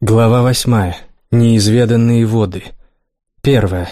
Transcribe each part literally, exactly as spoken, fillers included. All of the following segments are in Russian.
Глава восьмая. Неизведанные воды. Первая.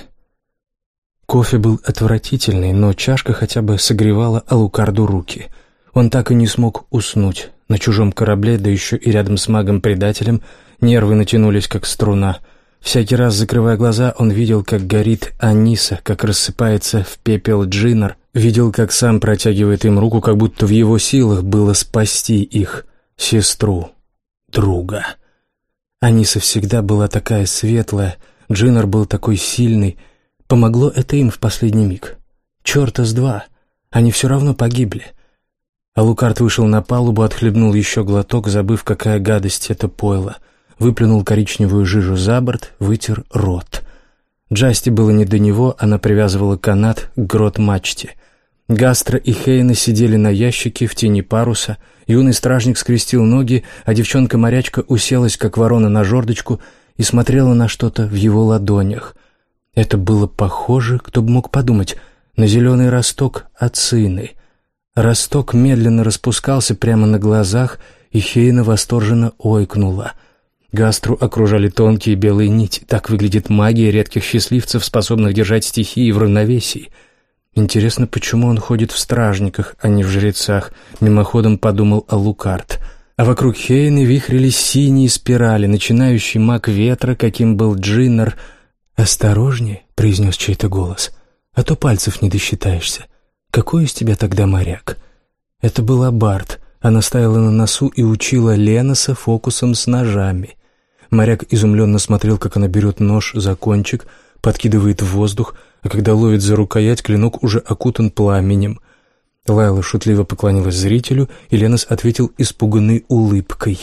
Кофе был отвратительный, но чашка хотя бы согревала Алукарду руки. Он так и не смог уснуть. На чужом корабле, да еще и рядом с магом-предателем, нервы натянулись, как струна. Всякий раз, закрывая глаза, он видел, как горит Аниса, как рассыпается в пепел Джиннар, видел, как сам протягивает им руку, как будто в его силах было спасти их, сестру, друга. Аниса всегда была такая светлая, Джиннар был такой сильный. Помогло это им в последний миг. Черта с два, они все равно погибли. Алукард вышел на палубу, отхлебнул еще глоток, забыв, какая гадость это пойло. Выплюнул коричневую жижу за борт, вытер рот. Джасти было не до него, она привязывала канат к грот-мачте. Гастро и Хейна сидели на ящике в тени паруса. Юный стражник скрестил ноги, а девчонка-морячка уселась, как ворона, на жердочку и смотрела на что-то в его ладонях. Это было похоже, кто бы мог подумать, на зеленый росток ацины. Росток медленно распускался прямо на глазах, и Хейна восторженно ойкнула. Гастру окружали тонкие белые нити. Так выглядит магия редких счастливцев, способных держать стихии в равновесии. Интересно, почему он ходит в стражниках, а не в жрецах, мимоходом подумал Алукард. А вокруг Хейны вихрились синие спирали, начинающий маг ветра, каким был Джиннар. «Осторожнее», — произнес чей-то голос, — «а то пальцев не досчитаешься. Какой из тебя тогда моряк?» Это была Барт. Она стояла на носу и учила Леноса фокусом с ножами. Моряк изумленно смотрел, как она берет нож за кончик, подкидывает в воздух, а когда ловит за рукоять, клинок уже окутан пламенем. Лайла шутливо поклонилась зрителю, и Ленос ответил испуганной улыбкой.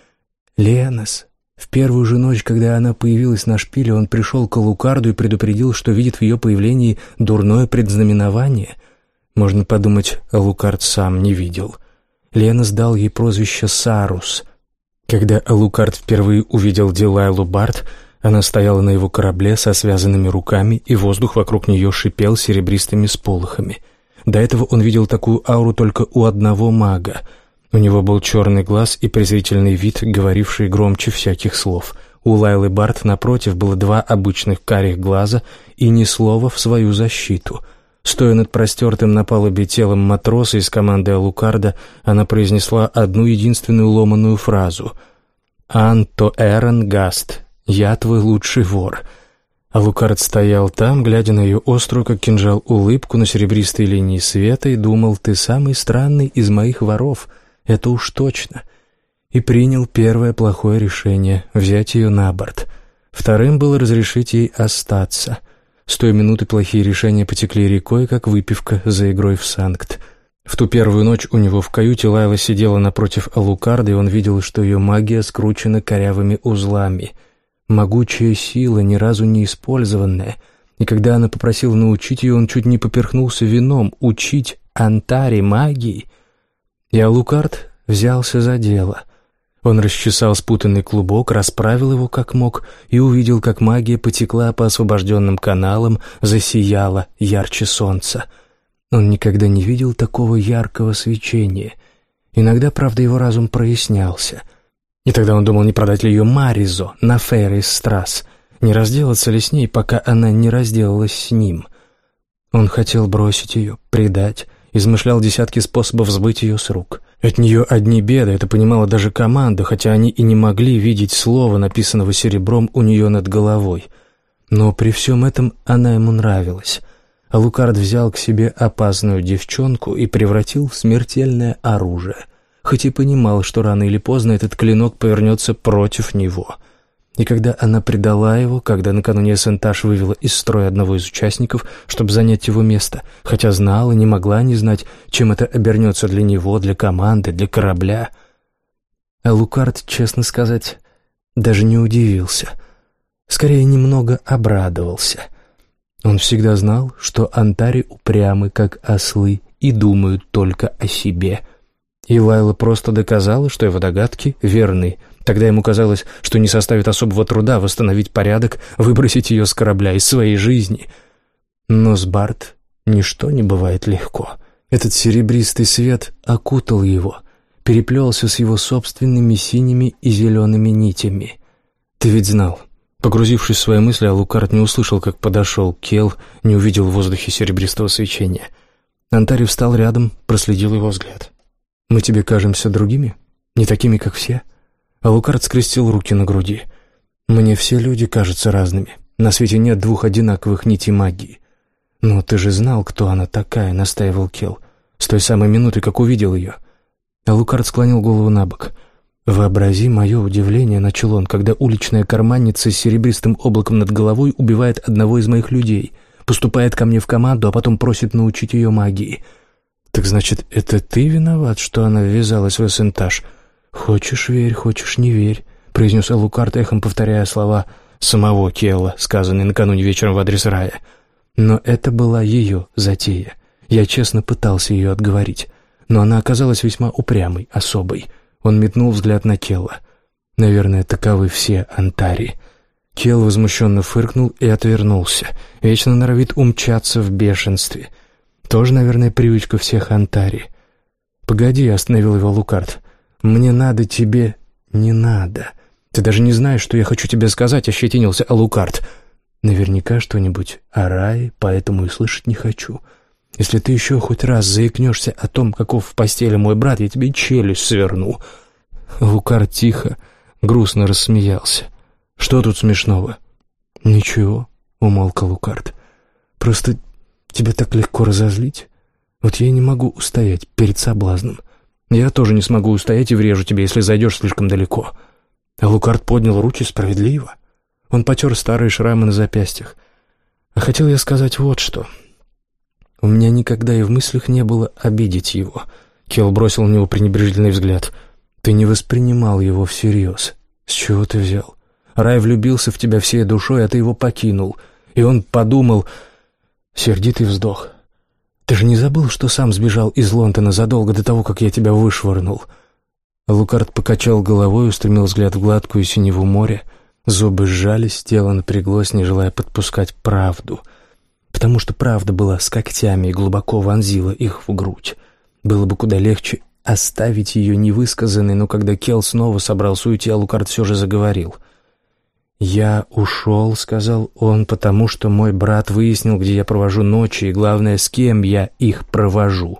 «Ленос». В первую же ночь, когда она появилась на шпиле, он пришел к Алукарду и предупредил, что видит в ее появлении дурное предзнаменование. Можно подумать, Алукард сам не видел. Ленос дал ей прозвище Сарус. Когда Алукард впервые увидел Дилайлу Барт, она стояла на его корабле со связанными руками, и воздух вокруг нее шипел серебристыми сполохами. До этого он видел такую ауру только у одного мага. У него был черный глаз и презрительный вид, говоривший громче всяких слов. У Лайлы Барт, напротив, было два обычных карих глаза и ни слова в свою защиту. Стоя над простертым на палубе телом матроса из команды Алукарда, она произнесла одну единственную ломаную фразу: «Анто Эрен Гаст, я твой лучший вор». Алукард стоял там, глядя на ее острую, как кинжал, улыбку на серебристой линии света, и думал: «Ты самый странный из моих воров, это уж точно». И принял первое плохое решение — взять ее на борт. Вторым было разрешить ей остаться. С той минуты плохие решения потекли рекой, как выпивка за игрой в санкт. В ту первую ночь у него в каюте Лайла сидела напротив Алукарда, и он видел, что ее магия скручена корявыми узлами. Могучая сила, ни разу не использованная. И когда она попросила научить ее, он чуть не поперхнулся вином. Учить Антаре магии? И Алукард взялся за дело. Он расчесал спутанный клубок, расправил его как мог и увидел, как магия потекла по освобожденным каналам, засияла ярче солнца. Он никогда не видел такого яркого свечения. Иногда, правда, его разум прояснялся. И тогда он думал, не продать ли ее Маризо на Фейрис-Страс, не разделаться ли с ней, пока она не разделалась с ним. Он хотел бросить ее, предать, измышлял десятки способов сбыть ее с рук. От нее одни беды, это понимала даже команда, хотя они и не могли видеть слова, написанного серебром у нее над головой. Но при всем этом она ему нравилась. Алукард взял к себе опасную девчонку и превратил в смертельное оружие, хоть и понимал, что рано или поздно этот клинок повернется против него. И когда она предала его, когда накануне Сенташ вывела из строя одного из участников, чтобы занять его место, хотя знала, не могла не знать, чем это обернется для него, для команды, для корабля, Алукард, честно сказать, даже не удивился. Скорее, немного обрадовался. Он всегда знал, что Антари упрямы, как ослы, и думают только о себе. И Лайла просто доказала, что его догадки верны. Тогда ему казалось, что не составит особого труда восстановить порядок, выбросить ее с корабля, из своей жизни. Но с Барт ничто не бывает легко. Этот серебристый свет окутал его, переплелся с его собственными синими и зелеными нитями. Ты ведь знал. Погрузившись в свои мысли, Алукард не услышал, как подошел Кел, не увидел в воздухе серебристого свечения. Антари встал рядом, проследил его взгляд. «Мы тебе кажемся другими? Не такими, как все?» Алукард скрестил руки на груди. «Мне все люди кажутся разными. На свете нет двух одинаковых нитей магии». «Но ты же знал, кто она такая», — настаивал Кел. «С той самой минуты, как увидел ее». Алукард склонил голову на бок. «Вообрази мое удивление», — начал он, «когда уличная карманница с серебристым облаком над головой убивает одного из моих людей, поступает ко мне в команду, а потом просит научить ее магии». «Так значит, это ты виноват, что она ввязалась в эссентаж?» «Хочешь — верь, хочешь — не верь», — произнес Алукард, эхом повторяя слова самого Келла, сказанные накануне вечером в адрес Рая. «Но это была ее затея. Я честно пытался ее отговорить, но она оказалась весьма упрямой, особой». Он метнул взгляд на Келла. «Наверное, таковы все Антари». Келл возмущенно фыркнул и отвернулся. Вечно норовит умчаться в бешенстве. Тоже, наверное, привычка всех Антари. «Погоди», — остановил его Алукард. «Мне надо тебе...» «Не надо. Ты даже не знаешь, что я хочу тебе сказать», — ощетинился Алукард. «Наверняка что-нибудь о Рае, поэтому и слышать не хочу. Если ты еще хоть раз заикнешься о том, каков в постели мой брат, я тебе челюсть сверну». Алукард тихо, грустно рассмеялся. «Что тут смешного?» «Ничего», — умолк Алукард. «Просто тебя так легко разозлить. Вот я и не могу устоять перед соблазном. Я тоже не смогу устоять и врежу тебе, если зайдешь слишком далеко». Алукард поднял руки справедливо. Он потер старые шрамы на запястьях. «А хотел я сказать вот что. У меня никогда и в мыслях не было обидеть его». Келл бросил на него пренебрежительный взгляд. «Ты не воспринимал его всерьез. С чего ты взял? Рай влюбился в тебя всей душой, а ты его покинул. И он подумал...» Сердитый вздох. «Ты же не забыл, что сам сбежал из Лондона задолго до того, как я тебя вышвырнул?» Алукард покачал головой, устремил взгляд в гладкую синеву моря. Зубы сжались, тело напряглось, не желая подпускать правду. Потому что правда была с когтями и глубоко вонзила их в грудь. Было бы куда легче оставить ее невысказанной, но когда Келл снова собрался уйти, Алукард все же заговорил. «Я ушел», — сказал он, — «потому что мой брат выяснил, где я провожу ночи, и, главное, с кем я их провожу».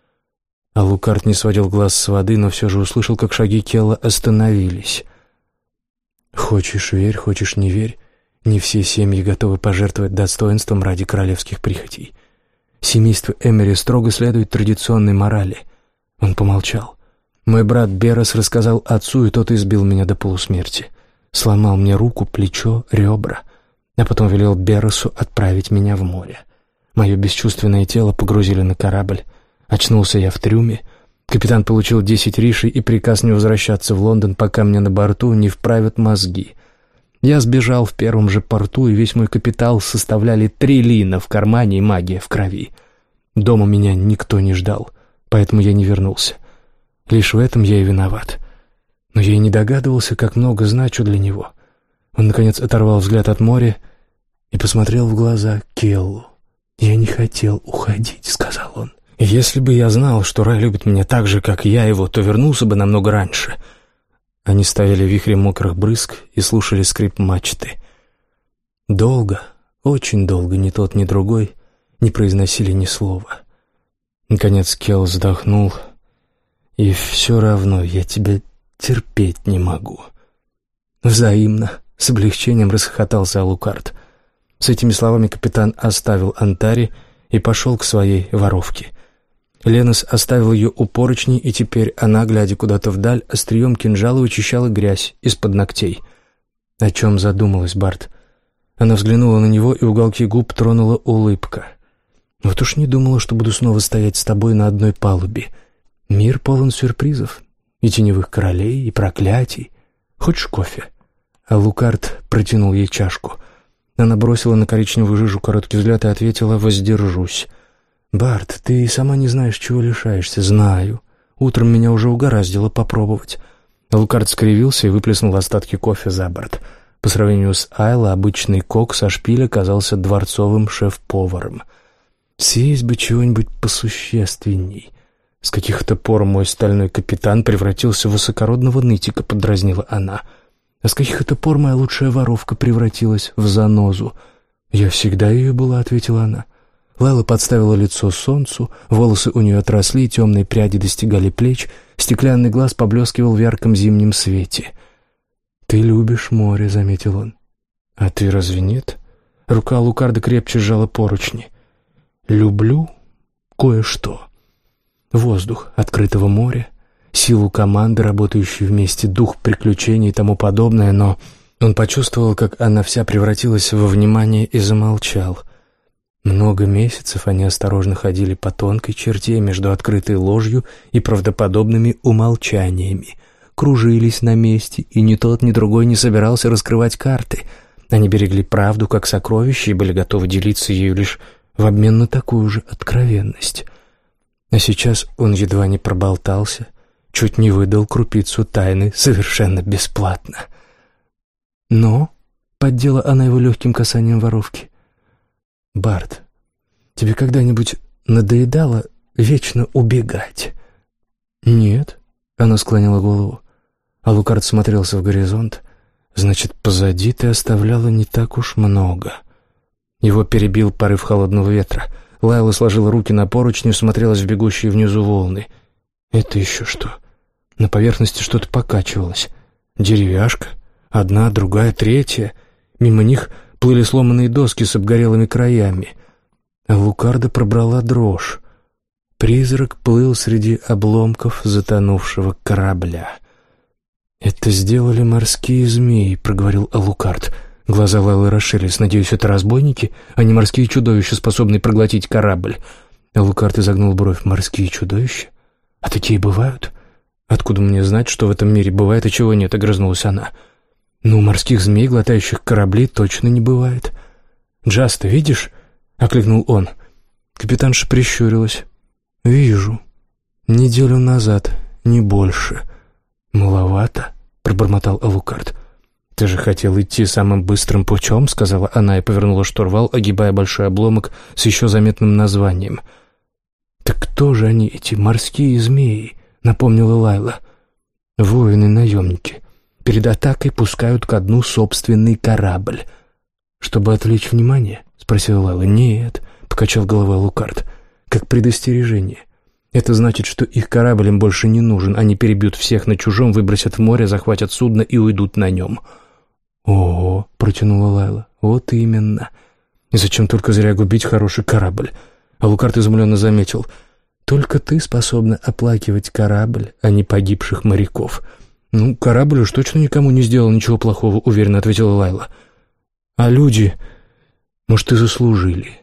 Алукард не сводил глаз с воды, но все же услышал, как шаги Келла остановились. «Хочешь — верь, хочешь — не верь. Не все семьи готовы пожертвовать достоинством ради королевских прихотей. Семейство Эмери строго следует традиционной морали». Он помолчал. «Мой брат Берос рассказал отцу, и тот избил меня до полусмерти. Сломал мне руку, плечо, ребра, а потом велел Беросу отправить меня в море. Мое бесчувственное тело погрузили на корабль. Очнулся я в трюме. Капитан получил десять ришей и приказ не возвращаться в Лондон, пока мне на борту не вправят мозги. Я сбежал в первом же порту, и весь мой капитал составляли три лина в кармане и магия в крови. Дома меня никто не ждал, поэтому я не вернулся. Лишь в этом я и виноват. Но я и не догадывался, как много значу для него». Он, наконец, оторвал взгляд от моря и посмотрел в глаза Келлу. «Я не хотел уходить», — сказал он. «Если бы я знал, что Рай любит меня так же, как я его, то вернулся бы намного раньше». Они стояли в вихре мокрых брызг и слушали скрип мачты. Долго, очень долго ни тот, ни другой не произносили ни слова. Наконец Келл вздохнул. «И все равно я тебя терпеть не могу». «Взаимно», — с облегчением расхохотался Алукард. С этими словами капитан оставил Антари и пошел к своей воровке. Ленос оставил ее у поручней, и теперь она, глядя куда-то вдаль, острием кинжала вычищала грязь из-под ногтей. О чем задумалась Барт? Она взглянула на него, и уголки губ тронула улыбка. «Вот уж не думала, что буду снова стоять с тобой на одной палубе. Мир полон сюрпризов, и теневых королей, и проклятий. Хочешь кофе?» Алукард протянул ей чашку. Она бросила на коричневую жижу короткий взгляд и ответила: «Воздержусь». «Барт, ты сама не знаешь, чего лишаешься». «Знаю. Утром меня уже угораздило попробовать». Алукард скривился и выплеснул остатки кофе за борт. По сравнению с Айло, обычный кок со шпиля казался дворцовым шеф-поваром. «Съесть бы чего-нибудь посущественней». «С каких-то пор мой стальной капитан превратился в высокородного нытика», — подразнила она. А с каких это пор моя лучшая воровка превратилась в занозу? Я всегда ее была, — ответила она. Лайла подставила лицо солнцу, волосы у нее отросли, темные пряди достигали плеч, стеклянный глаз поблескивал в ярком зимнем свете. «Ты любишь море», — заметил он. «А ты разве нет?» Рука Алукарда крепче сжала поручни. «Люблю кое-что. Воздух открытого моря, силу команды, работающей вместе, дух приключений и тому подобное, но...» Он почувствовал, как она вся превратилась во внимание, и замолчал. Много месяцев они осторожно ходили по тонкой черте между открытой ложью и правдоподобными умолчаниями, кружились на месте, и ни тот, ни другой не собирался раскрывать карты. Они берегли правду как сокровище и были готовы делиться ею лишь в обмен на такую же откровенность. А сейчас он едва не проболтался, чуть не выдал крупицу тайны совершенно бесплатно. «Но», — поддела она его легким касанием воровки, — «Барт, тебе когда-нибудь надоедало вечно убегать?» «Нет», — она склонила голову. Алукард смотрелся в горизонт. «Значит, позади ты оставляла не так уж много». Его перебил порыв холодного ветра. Лайла сложила руки на поручни, смотрелась в бегущие внизу волны. «Это еще что?» На поверхности что-то покачивалось. «Деревяшка? Одна, другая, третья». Мимо них плыли сломанные доски с обгорелыми краями. А Лукарда пробрала дрожь. Призрак плыл среди обломков затонувшего корабля. «Это сделали морские змеи», — проговорил Алукард. Глаза Лайлы расширились. «Надеюсь, это разбойники, а не морские чудовища, способные проглотить корабль». Алукард изогнул бровь. «Морские чудовища? А такие бывают?» «Откуда мне знать, что в этом мире бывает и чего нет?» — огрызнулась она. «Ну, морских змей, глотающих корабли, точно не бывает». «Джаз, ты видишь?» — окликнул он. Капитанша прищурилась. «Вижу. Неделю назад, не больше». «Маловато», — пробормотал Алукард. «Ты же хотел идти самым быстрым путем», — сказала она и повернула штурвал, огибая большой обломок с еще заметным названием. «Так кто же они, эти морские змеи?» — напомнила Лайла. «Воины-наемники. Перед атакой пускают ко дну собственный корабль». «Чтобы отвлечь внимание?» — спросила Лайла. «Нет», — покачал головой Алукард. «Как предостережение. Это значит, что их корабль им больше не нужен. Они перебьют всех на чужом, выбросят в море, захватят судно и уйдут на нем». «Ого», — протянула Лайла, — «вот именно. И зачем только зря губить хороший корабль?» Алукард изумленно заметил. «Только ты способна оплакивать корабль, а не погибших моряков». «Ну, корабль уж точно никому не сделал ничего плохого», — уверенно ответила Лайла. «А люди, может, и заслужили».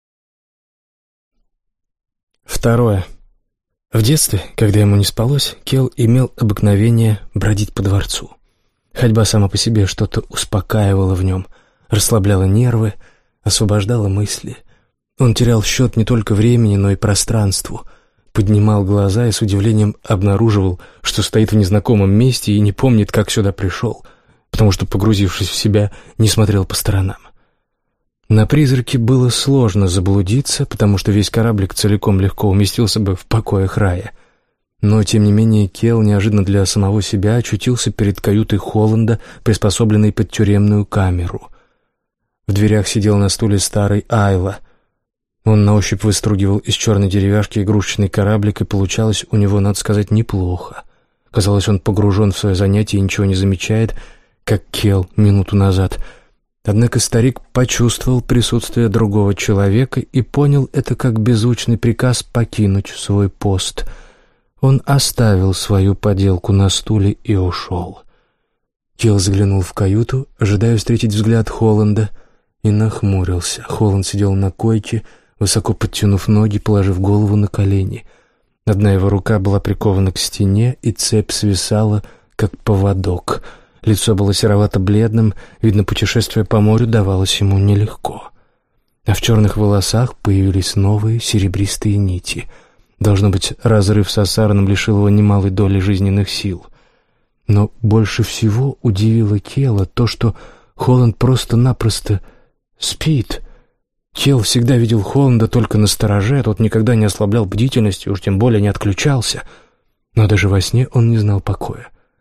Второе. В детстве, когда ему не спалось, Кел имел обыкновение бродить по дворцу. Ходьба сама по себе что-то успокаивала в нем, расслабляла нервы, освобождала мысли. Он терял счет не только времени, но и пространству, поднимал глаза и с удивлением обнаруживал, что стоит в незнакомом месте и не помнит, как сюда пришел, потому что, погрузившись в себя, не смотрел по сторонам. На призраке было сложно заблудиться, потому что весь кораблик целиком легко уместился бы в покоях рая. Но, тем не менее, Кел неожиданно для самого себя очутился перед каютой Холланда, приспособленной под тюремную камеру. В дверях сидел на стуле старый Айла. Он на ощупь выстругивал из черной деревяшки игрушечный кораблик, и получалось у него, надо сказать, неплохо. Казалось, он погружен в свое занятие и ничего не замечает, как Кел минуту назад. Однако старик почувствовал присутствие другого человека и понял это как беззвучный приказ покинуть свой пост. Он оставил свою поделку на стуле и ушел. Кел заглянул в каюту, ожидая встретить взгляд Холланда, и нахмурился. Холланд сидел на койке, высоко подтянув ноги, положив голову на колени. Одна его рука была прикована к стене, и цепь свисала, как поводок. Лицо было серовато-бледным, видно, путешествие по морю давалось ему нелегко. А в черных волосах появились новые серебристые нити. Должно быть, разрыв с Асараном лишил его немалой доли жизненных сил. Но больше всего удивило Кела то, что Холланд просто-напросто спит. Кел всегда видел Холланда только настороже, тот никогда не ослаблял бдительности, уж тем более не отключался. Но даже во сне он не знал покоя.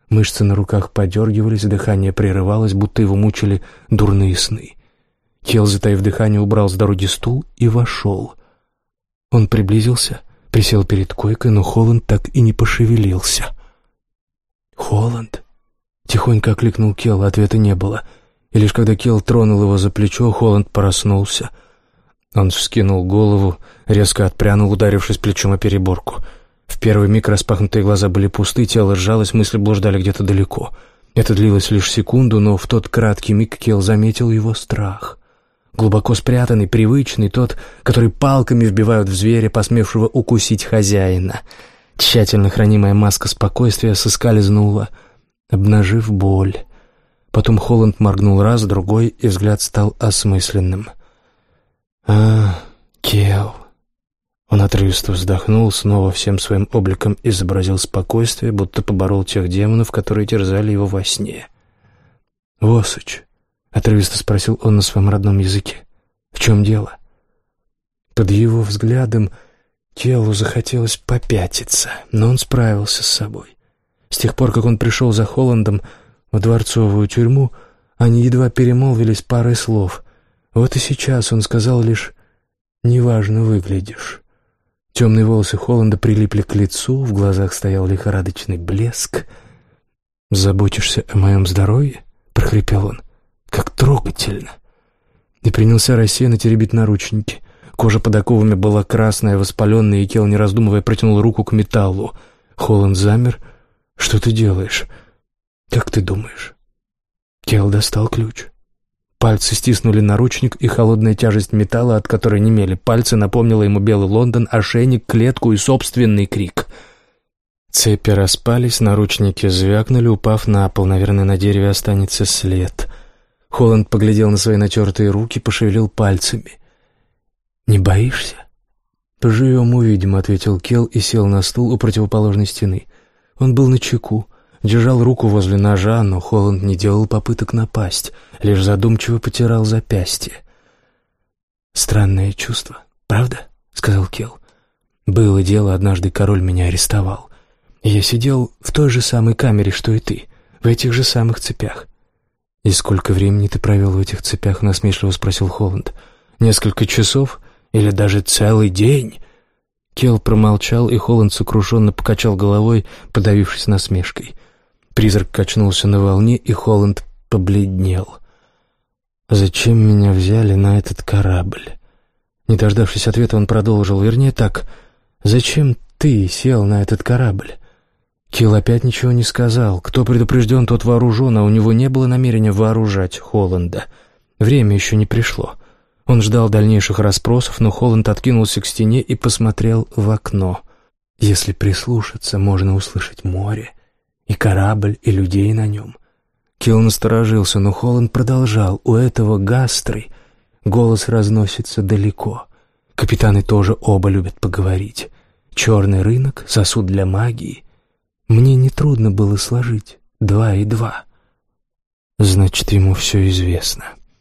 Мышцы на руках подергивались, дыхание прерывалось, будто его мучили дурные сны. Келл, затаив дыхание, убрал с дороги стул и вошел. Он приблизился, присел перед койкой, но Холланд так и не пошевелился. «Холланд?» — тихонько окликнул Келл, ответа не было. И лишь когда Келл тронул его за плечо, Холланд проснулся. Он вскинул голову, резко отпрянул, ударившись плечом о переборку. В первый миг распахнутые глаза были пусты, тело сжалось, мысли блуждали где-то далеко. Это длилось лишь секунду, но в тот краткий миг Келл заметил его страх. Глубоко спрятанный, привычный, тот, который палками вбивают в зверя, посмевшего укусить хозяина. Тщательно хранимая маска спокойствия соскользнула, обнажив боль. Потом Холланд моргнул раз, другой, и взгляд стал осмысленным. «А, Келл». Он отрывисто вздохнул, снова всем своим обликом изобразил спокойствие, будто поборол тех демонов, которые терзали его во сне. «Восыч», — отрывисто спросил он на своем родном языке, — «в чем дело?» Под его взглядом Келлу захотелось попятиться, но он справился с собой. С тех пор, как он пришел за Холландом в дворцовую тюрьму, они едва перемолвились парой слов. Вот и сейчас он сказал лишь «неважно выглядишь». Темные волосы Холланда прилипли к лицу, в глазах стоял лихорадочный блеск. «Заботишься о моем здоровье?» — прохрипел он. «Как трогательно!» И принялся рассеянно теребить наручники. Кожа под оковами была красная, воспаленная, и Келл, не раздумывая, протянул руку к металлу. Холланд замер. «Что ты делаешь?» «Как ты думаешь?» Келл достал ключ. Пальцы стиснули наручник, и холодная тяжесть металла, от которой немели пальцы, напомнила ему белый Лондон, ошейник, клетку и собственный крик. Цепи распались, наручники звякнули, упав на пол. Наверное, на дереве останется след. Холланд поглядел на свои натертые руки, пошевелил пальцами. «Не боишься?» «Поживем, увидим», — ответил Келл и сел на стул у противоположной стены. Он был начеку. Держал руку возле ножа, но Холланд не делал попыток напасть, лишь задумчиво потирал запястье. «Странное чувство, правда?» — сказал Келл. «Было дело, однажды король меня арестовал. Я сидел в той же самой камере, что и ты, в этих же самых цепях». «И сколько времени ты провел в этих цепях?» — насмешливо спросил Холланд. «Несколько часов или даже целый день?» Келл промолчал, и Холланд сокрушенно покачал головой, подавившись насмешкой. Призрак качнулся на волне, и Холланд побледнел. «Зачем меня взяли на этот корабль?» Не дождавшись ответа, он продолжил. Вернее так, «Зачем ты сел на этот корабль?» Келл опять ничего не сказал. Кто предупрежден, тот вооружен, а у него не было намерения вооружать Холланда. Время еще не пришло. Он ждал дальнейших расспросов, но Холланд откинулся к стене и посмотрел в окно. Если прислушаться, можно услышать море, и корабль, и людей на нем. Келл насторожился, но Холланд продолжал. У этого Гастры голос разносится далеко. Капитаны тоже оба любят поговорить. Черный рынок, сосуд для магии. Мне нетрудно было сложить два и два. Значит, ему все известно.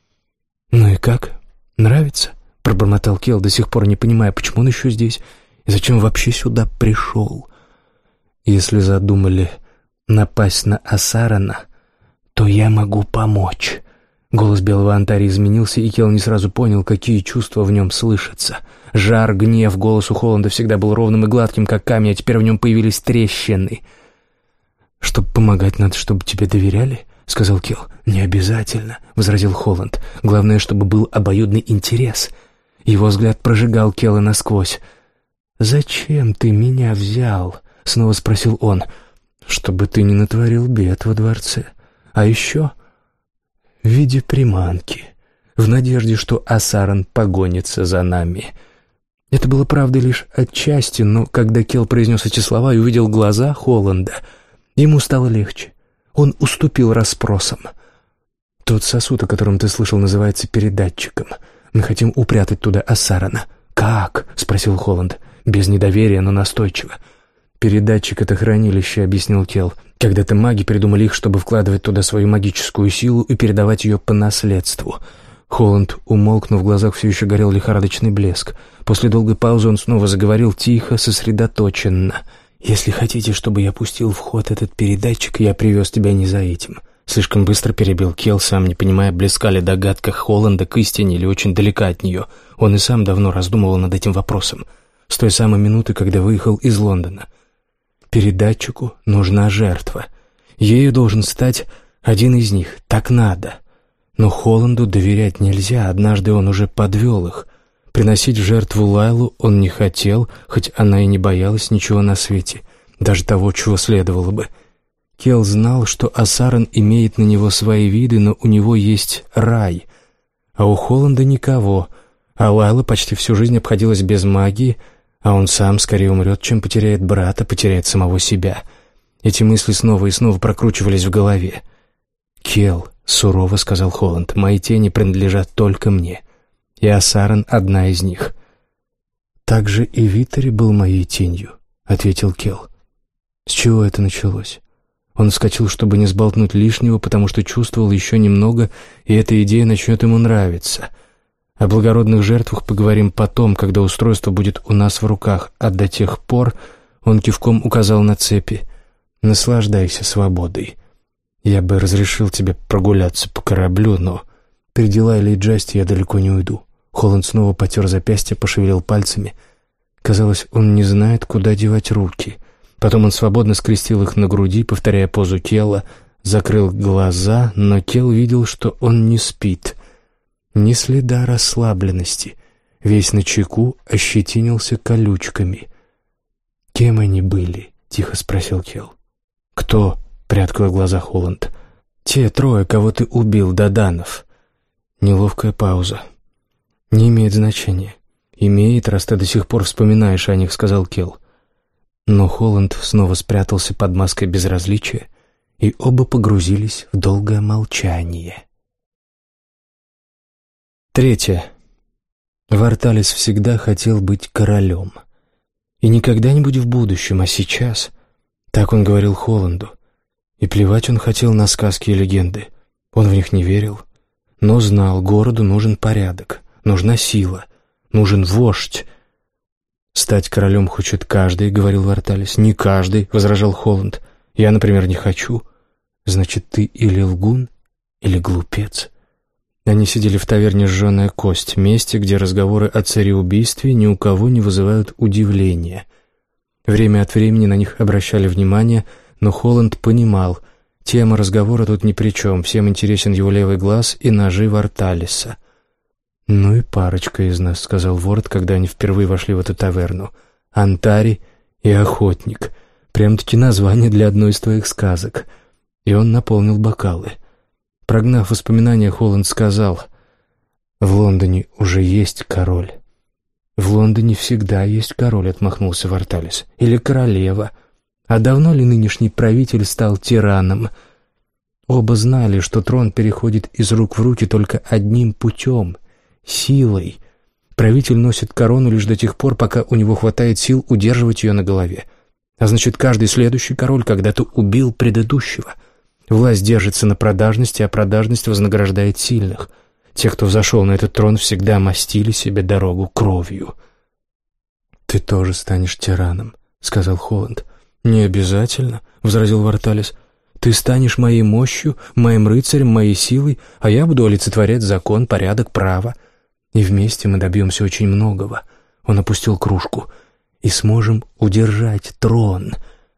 «Ну и как? Нравится?» — пробормотал Келл, до сих пор не понимая, почему он еще здесь и зачем вообще сюда пришел. «Если задумали напасть на Асарана, то я могу помочь». Голос белого антари изменился, и Келл не сразу понял, какие чувства в нем слышатся. Жар, гнев, голос у Холланда всегда был ровным и гладким, как камень, а теперь в нем появились трещины. «Чтобы помогать, надо, чтобы тебе доверяли?» — сказал Келл. «Не обязательно», — возразил Холланд. «Главное, чтобы был обоюдный интерес». Его взгляд прожигал Келла насквозь. «Зачем ты меня взял?» — снова спросил он. «Чтобы ты не натворил бед во дворце. А еще в виде приманки, в надежде, что Асаран погонится за нами». Это было правдой лишь отчасти, но когда Келл произнес эти слова и увидел глаза Холланда, ему стало легче. Он уступил расспросам. «Тот сосуд, о котором ты слышал, называется передатчиком. Мы хотим упрятать туда Асарана». «Как?» — спросил Холланд. Без недоверия, но настойчиво. «Передатчик — это хранилище», — объяснил Келл. «Когда-то маги придумали их, чтобы вкладывать туда свою магическую силу и передавать ее по наследству». Холланд умолк, но в глазах все еще горел лихорадочный блеск. После долгой паузы он снова заговорил тихо, сосредоточенно. «Если хотите, чтобы я пустил в ход этот передатчик, я привез тебя не за этим». Слишком быстро перебил Келл, сам не понимая, близка ли догадка Холланда к истине или очень далека от нее. Он и сам давно раздумывал над этим вопросом, с той самой минуты, когда выехал из Лондона. Передатчику нужна жертва. Ею должен стать один из них, так надо. Но Холланду доверять нельзя, однажды он уже подвел их. Приносить в жертву Лайлу он не хотел, хоть она и не боялась ничего на свете, даже того, чего следовало бы. Келл знал, что Асаран имеет на него свои виды, но у него есть рай, а у Холланда никого, а Лайла почти всю жизнь обходилась без магии, а он сам скорее умрет, чем потеряет брата, потеряет самого себя. Эти мысли снова и снова прокручивались в голове. «Келл», — сурово сказал Холланд, — «мои тени принадлежат только мне, и Асаран — одна из них». «Так же и Витари был моей тенью», — ответил Келл. С чего это началось? Он вскочил, чтобы не сболтнуть лишнего, потому что чувствовал еще немного, и эта идея начнет ему нравиться. О благородных жертвах поговорим потом, когда устройство будет у нас в руках, а до тех пор он кивком указал на цепи. «Наслаждайся свободой. Я бы разрешил тебе прогуляться по кораблю, но при Дилайле и Джасте я далеко не уйду». Холланд снова потер запястье, пошевелил пальцами. Казалось, он не знает, куда девать руки. Потом он свободно скрестил их на груди, повторяя позу Келла, закрыл глаза, но Келл видел, что он не спит. Ни следа расслабленности. Весь начеку ощетинился колючками. «Кем они были?» — тихо спросил Келл. «Кто?» — приоткрыл глаза Холланд. «Те трое, кого ты убил, Даданов». Неловкая пауза. «Не имеет значения». «Имеет, раз ты до сих пор вспоминаешь о них», — сказал Келл. Но Холланд снова спрятался под маской безразличия, и оба погрузились в долгое молчание. Третье. Варталис всегда хотел быть королем. И не когда-нибудь в будущем, а сейчас. Так он говорил Холланду. И плевать он хотел на сказки и легенды. Он в них не верил. Но знал, городу нужен порядок, нужна сила, нужен вождь. «Стать королем хочет каждый», — говорил Варталис. «Не каждый», — возражал Холланд. «Я, например, не хочу». «Значит, ты или лгун, или глупец». Они сидели в таверне «Жженая кость», месте, где разговоры о цареубийстве ни у кого не вызывают удивления. Время от времени на них обращали внимание, но Холланд понимал, тема разговора тут ни при чем, всем интересен его левый глаз и ножи Варталиса. «Ну и парочка из нас», — сказал Ворд, когда они впервые вошли в эту таверну. «Антари и Охотник. Прям-таки название для одной из твоих сказок». И он наполнил бокалы. Прогнав воспоминания, Холланд сказал: «В Лондоне уже есть король». «В Лондоне всегда есть король», — отмахнулся Варталис. «Или королева. А давно ли нынешний правитель стал тираном?» Оба знали, что трон переходит из рук в руки только одним путем — силой. Правитель носит корону лишь до тех пор, пока у него хватает сил удерживать ее на голове. А значит, каждый следующий король когда-то убил предыдущего. Власть держится на продажности, а продажность вознаграждает сильных. Те, кто взошел на этот трон, всегда мастили себе дорогу кровью. «Ты тоже станешь тираном», — сказал Холланд. «Не обязательно», — возразил Варталис. «Ты станешь моей мощью, моим рыцарем, моей силой, а я буду олицетворять закон, порядок, право. И вместе мы добьемся очень многого». Он опустил кружку. «И сможем удержать трон».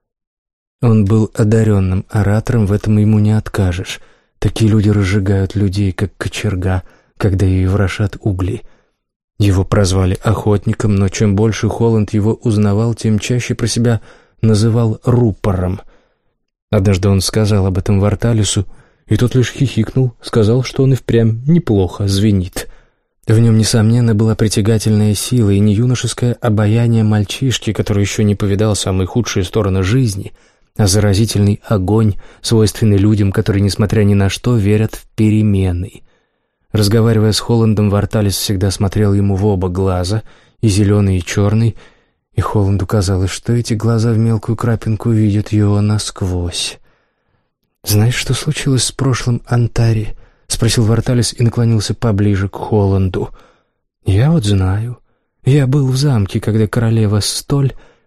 Он был одаренным оратором, в этом ему не откажешь. Такие люди разжигают людей, как кочерга, когда ей ворошат угли. Его прозвали охотником, но чем больше Холланд его узнавал, тем чаще про себя называл рупором. Однажды он сказал об этом Варталису, и тот лишь хихикнул, сказал, что он и впрямь неплохо звенит. В нем, несомненно, была притягательная сила и не юношеское обаяние мальчишки, который еще не повидал самые худшие стороны жизни, а заразительный огонь, свойственный людям, которые, несмотря ни на что, верят в перемены. Разговаривая с Холландом, Варталис всегда смотрел ему в оба глаза, и зеленый, и черный, и Холланду казалось, что эти глаза в мелкую крапинку видят его насквозь. «Знаешь, что случилось с прошлым Антари?» — спросил Варталис и наклонился поближе к Холланду. «Я вот знаю. Я был в замке, когда королева Столь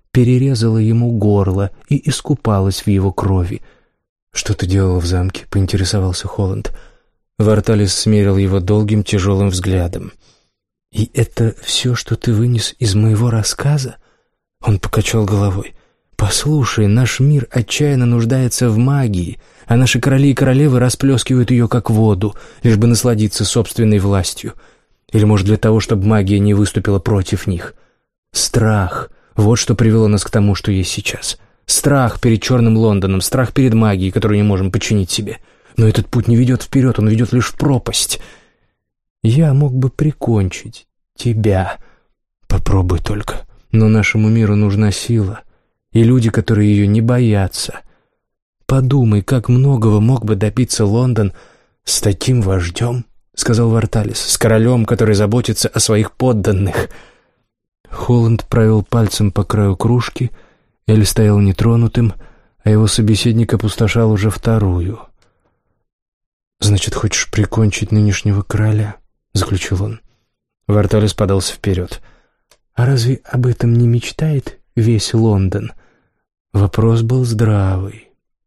перерезала ему горло и искупалась в его крови. «Что ты делал в замке?» — поинтересовался Холланд. Варталис смерил его долгим тяжелым взглядом. «И это все, что ты вынес из моего рассказа?» Он покачал головой. «Послушай, наш мир отчаянно нуждается в магии, а наши короли и королевы расплескивают ее как воду, лишь бы насладиться собственной властью. Или, может, для того, чтобы магия не выступила против них. Страх — вот что привело нас к тому, что есть сейчас. Страх перед черным Лондоном, страх перед магией, которую не можем подчинить себе. Но этот путь не ведет вперед, он ведет лишь в пропасть. Я мог бы прикончить тебя. Попробуй только. Но нашему миру нужна сила, и люди, которые ее не боятся. Подумай, как многого мог бы добиться Лондон с таким вождем, — сказал Варталис, — с королем, который заботится о своих подданных». Холланд провел пальцем по краю кружки. Эль стоял нетронутым, а его собеседник опустошал уже вторую. «Значит, хочешь прикончить нынешнего короля?» — заключил он. Варталис подался вперед. «А разве об этом не мечтает весь Лондон?» Вопрос был здравый.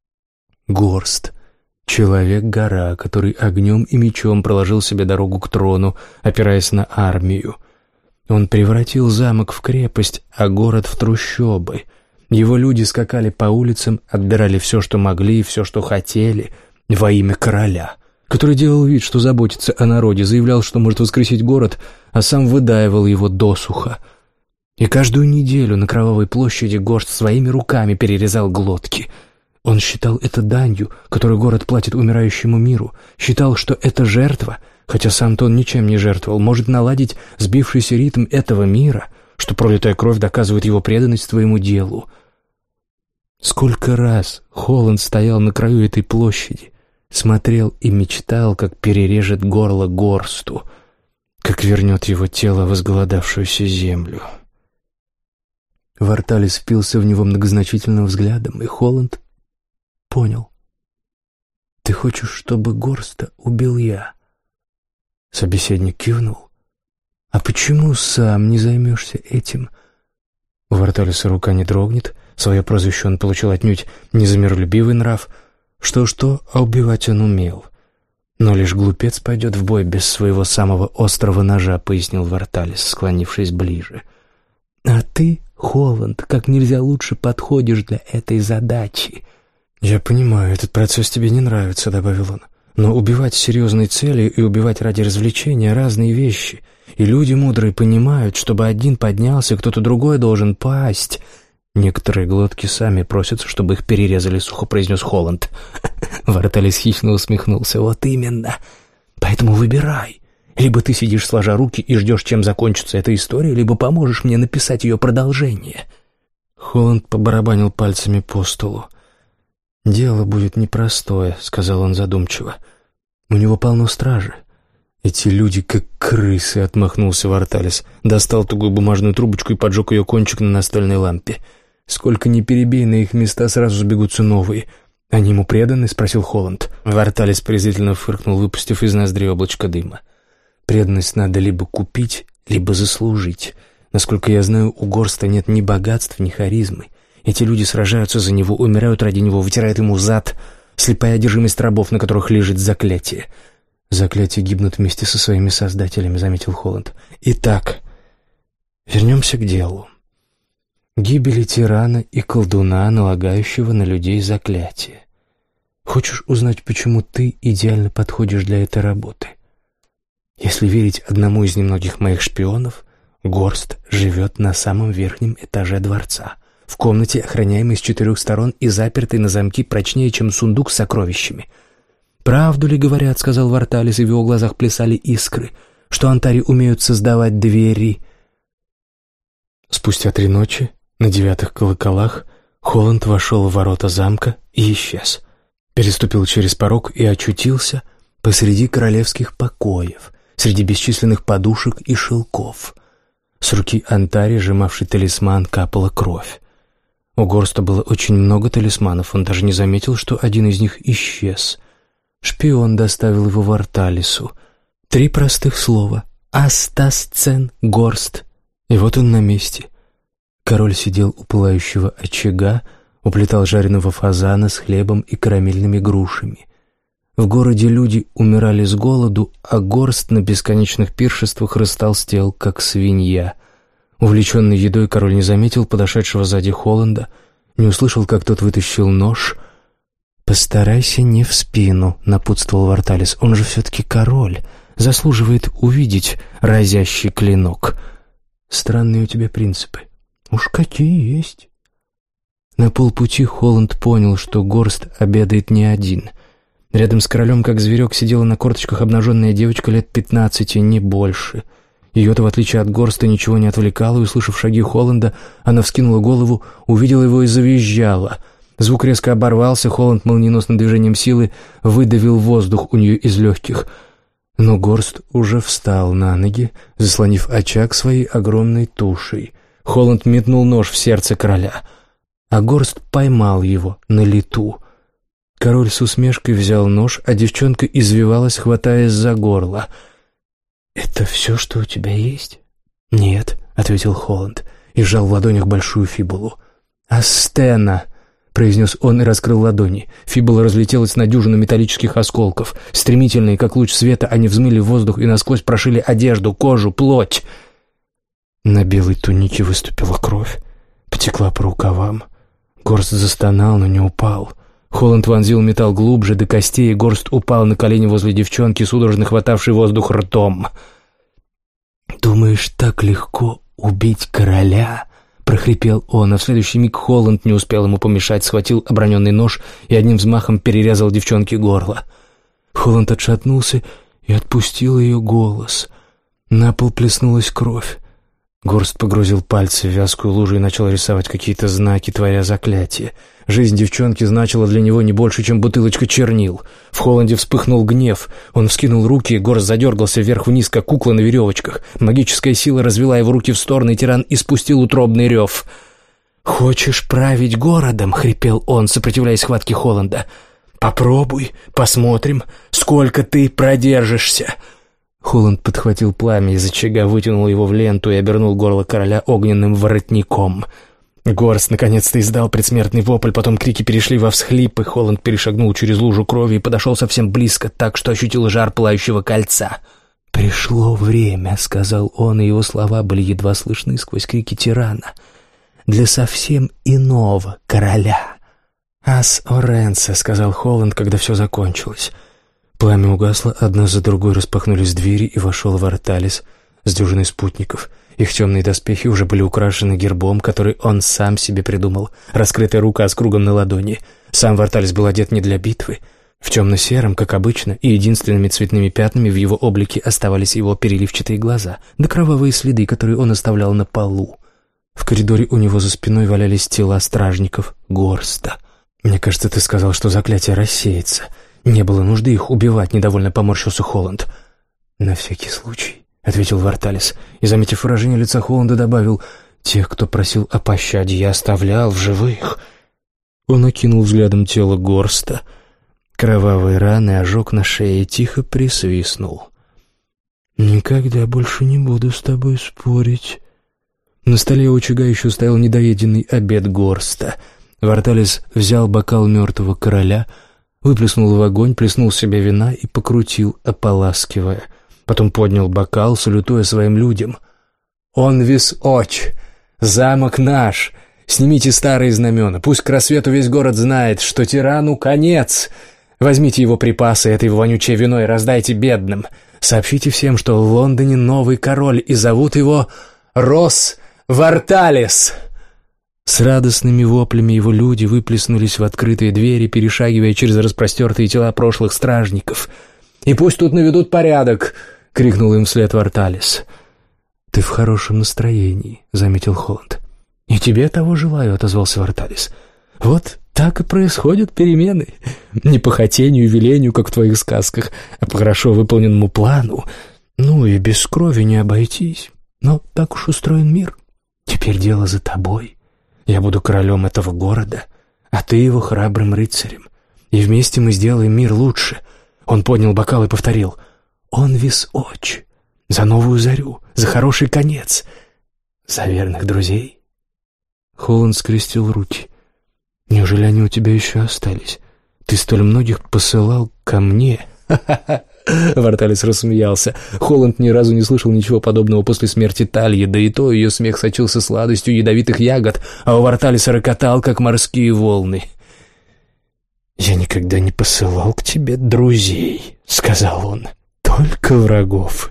Горст. Человек-гора, который огнем и мечом проложил себе дорогу к трону, опираясь на армию. Он превратил замок в крепость, а город в трущобы. Его люди скакали по улицам, отбирали все, что могли, и все, что хотели, во имя короля, который делал вид, что заботится о народе, заявлял, что может воскресить город, а сам выдаивал его досуха. И каждую неделю на Кровавой площади Горст своими руками перерезал глотки. Он считал это данью, которую город платит умирающему миру, считал, что это жертва, хотя сам-то он ничем не жертвовал, может наладить сбившийся ритм этого мира, что пролитая кровь доказывает его преданность своему делу. Сколько раз Холланд стоял на краю этой площади, смотрел и мечтал, как перережет горло Горсту, как вернет его тело в изголодавшуюся землю. Варталис впился в него многозначительным взглядом, и Холланд понял. «Ты хочешь, чтобы Горста убил я?» Собеседник кивнул. «А почему сам не займешься этим?» У Варталиса рука не дрогнет, свое прозвище он получил отнюдь не за миролюбивый нрав. Что-что, а убивать он умел. «Но лишь глупец пойдет в бой без своего самого острого ножа», — пояснил Варталис, склонившись ближе. «А ты, Холланд, как нельзя лучше подходишь для этой задачи». «Я понимаю, этот процесс тебе не нравится», — добавил он. «Но убивать с серьезной целью и убивать ради развлечения — разные вещи. И люди мудрые понимают, чтобы один поднялся, кто-то другой должен пасть». «Некоторые глотки сами просятся, чтобы их перерезали», — сухо произнес Холланд. Варталис хищно усмехнулся. «Вот именно. Поэтому выбирай. Либо ты сидишь сложа руки и ждешь, чем закончится эта история, либо поможешь мне написать ее продолжение». Холланд побарабанил пальцами по столу. «Дело будет непростое», — сказал он задумчиво. «У него полно стражи. Эти люди как крысы», — отмахнулся Варталис. Достал тугую бумажную трубочку и поджег ее кончик на настольной лампе. «Сколько ни перебей, на их места сразу сбегутся новые». «Они ему преданы?» — спросил Холланд. Варталис презрительно фыркнул, выпустив из ноздрей облачко дыма. «Преданность надо либо купить, либо заслужить. Насколько я знаю, у Горста нет ни богатств, ни харизмы. Эти люди сражаются за него, умирают ради него, вытирают ему зад. Слепая одержимость рабов, на которых лежит заклятие». «Заклятия гибнут вместе со своими создателями», — заметил Холланд. «Итак, вернемся к делу. Гибели тирана и колдуна, налагающего на людей заклятие. Хочешь узнать, почему ты идеально подходишь для этой работы? Если верить одному из немногих моих шпионов, Горст живет на самом верхнем этаже дворца, в комнате, охраняемой с четырех сторон и запертой на замки прочнее, чем сундук с сокровищами. «Правду ли говорят, — сказал Варталис, и в его глазах плясали искры, — что антари умеют создавать двери?» Спустя три ночи, на девятых колоколах, Холланд вошел в ворота замка и исчез. Переступил через порог и очутился посреди королевских покоев, среди бесчисленных подушек и шелков. С руки антари, сжимавшей талисман, капала кровь. У Горста было очень много талисманов, он даже не заметил, что один из них исчез. Шпион доставил его Варталису. Три простых слова: «Астасцен Горст». И вот он на месте. Король сидел у пылающего очага, уплетал жареного фазана с хлебом и карамельными грушами. В городе люди умирали с голоду, а Горст на бесконечных пиршествах растолстел, как свинья. Увлеченный едой, король не заметил подошедшего сзади Холланда, не услышал, как тот вытащил нож. «Постарайся не в спину», — напутствовал Варталис. «Он же все-таки король, заслуживает увидеть разящий клинок». «Странные у тебя принципы». «Уж какие есть». На полпути Холланд понял, что Горст обедает не один. Рядом с королем, как зверек, сидела на корточках обнаженная девочка лет пятнадцати, не больше. Ее-то, в отличие от Горста, ничего не отвлекало, и, услышав шаги Холланда, она вскинула голову, увидела его и завизжала. Звук резко оборвался, Холланд молниеносным движением силы выдавил воздух у нее из легких. Но Горст уже встал на ноги, заслонив очаг своей огромной тушей. Холланд метнул нож в сердце короля, а Горст поймал его на лету. Король с усмешкой взял нож, а девчонка извивалась, хватаясь за горло. «Это все, что у тебя есть?» «Нет», — ответил Холланд и сжал в ладонях большую фибулу. «Астена!» — произнес он и раскрыл ладони. Фибула разлетелась на дюжину металлических осколков. Стремительные, как луч света, они взмыли в воздух и насквозь прошили одежду, кожу, плоть. На белой тунике выступила кровь, потекла по рукавам. Горст застонал, но не упал. Холланд вонзил металл глубже, до костей, и Горст упал на колени возле девчонки, судорожно хватавшей воздух ртом. «Думаешь, так легко убить короля?» — прохрипел он, а в следующий миг Холланд не успел ему помешать, схватил оброненный нож и одним взмахом перерезал девчонке горло. Холланд отшатнулся и отпустил ее голос. На пол плеснулась кровь. Горст погрузил пальцы в вязкую лужу и начал рисовать какие-то знаки, творя заклятие. Жизнь девчонки значила для него не больше, чем бутылочка чернил. В Холланде вспыхнул гнев. Он вскинул руки, и Горст задергался вверх-вниз, как кукла на веревочках. Магическая сила развела его руки в стороны, и тиран испустил утробный рев. «Хочешь править городом?» — хрипел он, сопротивляясь схватке Холланда. «Попробуй, посмотрим, сколько ты продержишься». Холланд подхватил пламя из очага, вытянул его в ленту и обернул горло короля огненным воротником. Горст наконец-то издал предсмертный вопль, потом крики перешли во всхлипы. Холланд перешагнул через лужу крови и подошел совсем близко, так что ощутил жар пылающего кольца. «Пришло время», — сказал он, и его слова были едва слышны сквозь крики тирана. «Для совсем иного короля». «Ас Оренце», — сказал Холланд, когда все закончилось. Пламя угасло, одна за другой распахнулись двери, и вошел Варталис с дюжиной спутников. Их темные доспехи уже были украшены гербом, который он сам себе придумал. Раскрытая рука с кругом на ладони. Сам Варталис был одет не для битвы. В темно-сером, как обычно, и единственными цветными пятнами в его облике оставались его переливчатые глаза, да кровавые следы, которые он оставлял на полу. В коридоре у него за спиной валялись тела стражников Горста. «Мне кажется, ты сказал, что заклятие рассеется. Не было нужды их убивать», — недовольно поморщился Холланд. «На всякий случай», — ответил Варталис, и, заметив выражение лица Холланда, добавил: «Тех, кто просил о пощаде, я оставлял в живых». Он окинул взглядом тело Горста. Кровавые раны, ожог на шее, тихо присвистнул. «Никогда больше не буду с тобой спорить». На столе у очага еще стоял недоеденный обед Горста. Варталис взял бокал мертвого короля, выплеснул в огонь, плеснул себе вина и покрутил, ополаскивая. Потом поднял бокал, салютуя своим людям. «Он вис оч! Замок наш! Снимите старые знамена, пусть к рассвету весь город знает, что тирану конец! Возьмите его припасы, это его вонючее вино, и раздайте бедным! Сообщите всем, что в Лондоне новый король, и зовут его Рос Варталис!» С радостными воплями его люди выплеснулись в открытые двери, перешагивая через распростертые тела прошлых стражников. «И пусть тут наведут порядок!» — крикнул им вслед Варталис. «Ты в хорошем настроении», — заметил Холланд. «И тебе того желаю», — отозвался Варталис. «Вот так и происходят перемены. Не по хотению и велению, как в твоих сказках, а по хорошо выполненному плану. Ну и без крови не обойтись. Но так уж устроен мир. Теперь дело за тобой. Я буду королем этого города, а ты его храбрым рыцарем. И вместе мы сделаем мир лучше». Он поднял бокал и повторил: «Он вис оч! За новую зарю, за хороший конец, за верных друзей». Холланд скрестил руки. «Неужели они у тебя еще остались? Ты столь многих посылал ко мне?» «Ха-ха-ха!» Варталис рассмеялся. Холланд ни разу не слышал ничего подобного после смерти Тальи, да и то ее смех сочился сладостью ядовитых ягод, а у Варталиса рокотал, как морские волны. «Я никогда не посылал к тебе друзей», — сказал он, — «только врагов».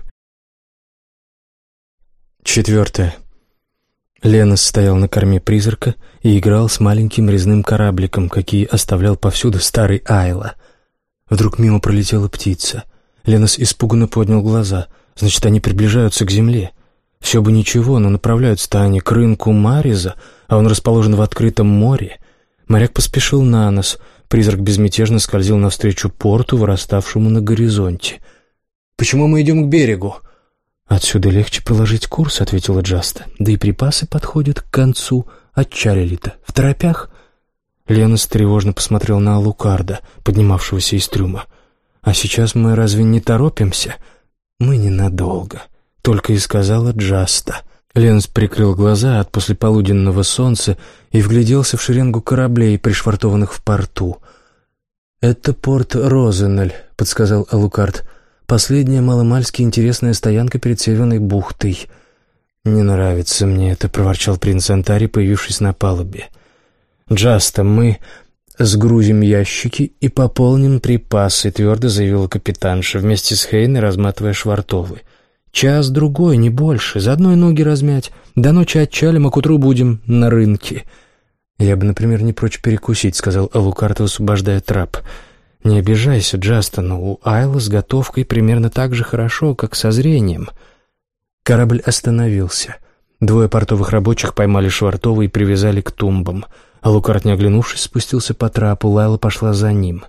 Четвертое. Ленос стоял на корме призрака и играл с маленьким резным корабликом, какие оставлял повсюду старый Айла. Вдруг мимо пролетела птица. Ленос испуганно поднял глаза. Значит, они приближаются к земле. Все бы ничего, но направляются-то они к рынку Мариза, а он расположен в открытом море. Моряк поспешил на нос. Призрак безмятежно скользил навстречу порту, выраставшему на горизонте. «Почему мы идем к берегу?» «Отсюда легче проложить курс», — ответила Джаста. «Да и припасы подходят к концу. Отчалили-то. В торопях?» Ленос тревожно посмотрел на Алукарда, поднимавшегося из трюма. «А сейчас мы разве не торопимся?» «Мы ненадолго», — только и сказала Джаста. Ленос прикрыл глаза от послеполуденного солнца и вгляделся в шеренгу кораблей, пришвартованных в порту. «Это порт Розенель», — подсказал Алукард. «Последняя маломальски интересная стоянка перед Северной бухтой». «Не нравится мне это», — проворчал принц Антари, появившись на палубе. «Джаста, мы сгрузим ящики и пополним припасы», — твердо заявила капитанша, вместе с Хейной разматывая швартовы. «Час-другой, не больше, заодно и ноги размять. До ночи отчалим, а к утру будем на рынке». «Я бы, например, не прочь перекусить», — сказал Алукард, высвобождая трап. «Не обижайся, Джаста, но у Айла с готовкой примерно так же хорошо, как со зрением». Корабль остановился. Двое портовых рабочих поймали швартовы и привязали к тумбам. Алукард, не оглянувшись, спустился по трапу, Лайла пошла за ним.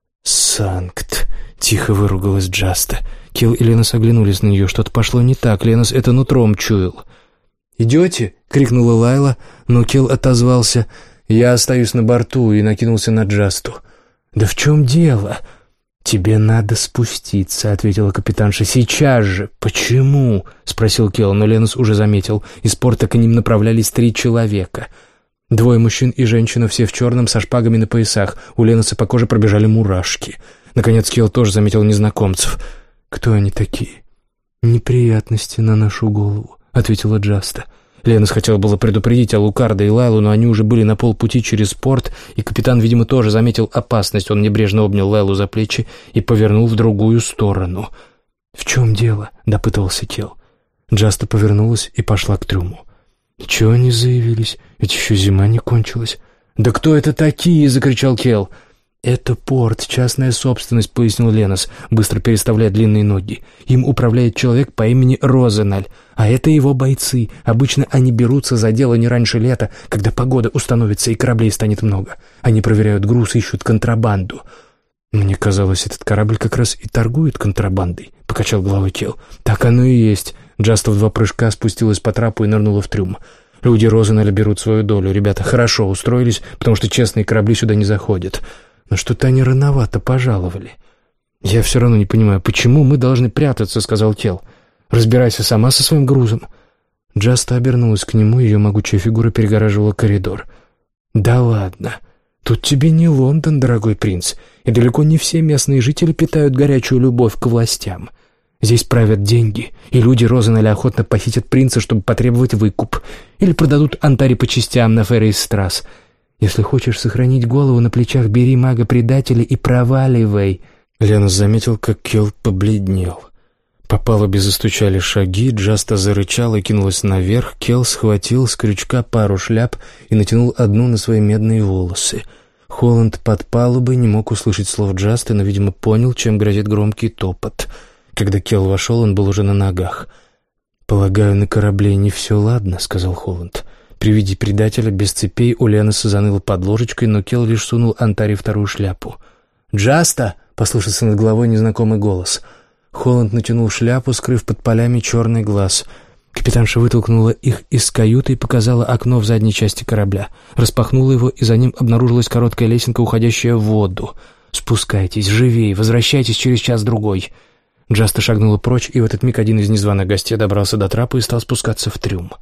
«Санкт!» — тихо выругалась Джаста. Келл и Ленос оглянулись на нее. Что-то пошло не так, Ленос это нутром чуял. «Идете?» — крикнула Лайла, но Келл отозвался. «Я остаюсь на борту», и накинулся на Джасту. «Да в чем дело?» «Тебе надо спуститься», — ответила капитанша. «Сейчас же». «Почему?» — спросил Келл, но Ленос уже заметил. Из порта к ним направлялись три человека. Двое мужчин и женщина, все в черном, со шпагами на поясах. У Леноса по коже пробежали мурашки. Наконец Келл тоже заметил незнакомцев. «Кто они такие?» «Неприятности на нашу голову», — ответила Джаста. Ленос хотел было предупредить Алукарда и Лайлу, но они уже были на полпути через порт, и капитан, видимо, тоже заметил опасность. Он небрежно обнял Лайлу за плечи и повернул в другую сторону. «В чем дело?» — допытывался Келл. Джаста повернулась и пошла к трюму. «Чего они заявились? Ведь еще зима не кончилась». «Да кто это такие?» — закричал Келл. «Это порт, частная собственность», — пояснил Ленос, быстро переставляя длинные ноги. «Им управляет человек по имени Розеналь, а это его бойцы. Обычно они берутся за дело не раньше лета, когда погода установится и кораблей станет много. Они проверяют груз, ищут контрабанду». «Мне казалось, этот корабль как раз и торгует контрабандой», — покачал головой Келл. «Так оно и есть». Джаста в два прыжка спустилась по трапу и нырнула в трюм. «Люди Розеналя берут свою долю. Ребята хорошо устроились, потому что честные корабли сюда не заходят. Но что-то они рановато пожаловали». «Я все равно не понимаю, почему мы должны прятаться», — сказал Келл. «Разбирайся сама со своим грузом». Джаста обернулась к нему, ее могучая фигура перегораживала коридор. «Да ладно. Тут тебе не Лондон, дорогой принц, и далеко не все местные жители питают горячую любовь к властям. Здесь правят деньги, и люди Розеналя охотно похитят принца, чтобы потребовать выкуп, или продадут Антари по частям на Феррейс-Страсс. Если хочешь сохранить голову на плечах, бери мага-предателя и проваливай». Ленос заметил, как Келл побледнел. По палубе застучали шаги, Джаста зарычала и кинулась наверх. Келл схватил с крючка пару шляп и натянул одну на свои медные волосы. Холланд под палубой не мог услышать слов Джасты, но, видимо, понял, чем грозит громкий топот. Когда Келл вошел, он был уже на ногах. «Полагаю, на корабле не все ладно», — сказал Холланд. При виде предателя без цепей у Леноса заныло под ложечкой, но Келл лишь сунул Антари вторую шляпу. «Джаста!» — послышался над головой незнакомый голос. Холланд натянул шляпу, скрыв под полями черный глаз. Капитанша вытолкнула их из каюты и показала окно в задней части корабля. Распахнула его, и за ним обнаружилась короткая лесенка, уходящая в воду. «Спускайтесь, живей, возвращайтесь через час-другой». Джаста шагнула прочь, и в этот миг один из незваных гостей добрался до трапа и стал спускаться в трюм.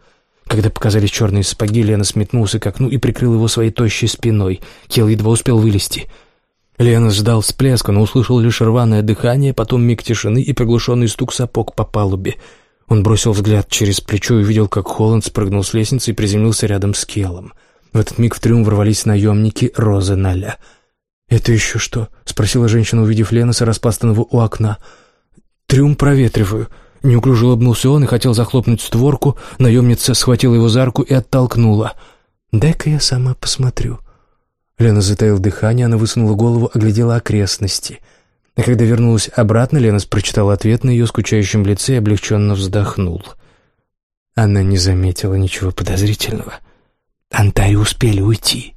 Когда показались черные сапоги, Лена сметнулся к окну и прикрыл его своей тощей спиной. Келл едва успел вылезти. Лена ждал всплеска, но услышал лишь рваное дыхание, потом миг тишины и приглушенный стук сапог по палубе. Он бросил взгляд через плечо и увидел, как Холланд спрыгнул с лестницы и приземлился рядом с Келлом. В этот миг в трюм ворвались наемники Розеналя. «Это еще что?» — спросила женщина, увидев Леноса, распластанного у окна. «Трюм проветриваю». Неуклюже улыбнулся он и хотел захлопнуть створку. Наемница схватила его за руку и оттолкнула. «Дай-ка я сама посмотрю». Лена затаила дыхание, она высунула голову, оглядела окрестности. А когда вернулась обратно, Ленос прочитал ответ на ее скучающем лице и облегченно вздохнул. Она не заметила ничего подозрительного. Антари успели уйти.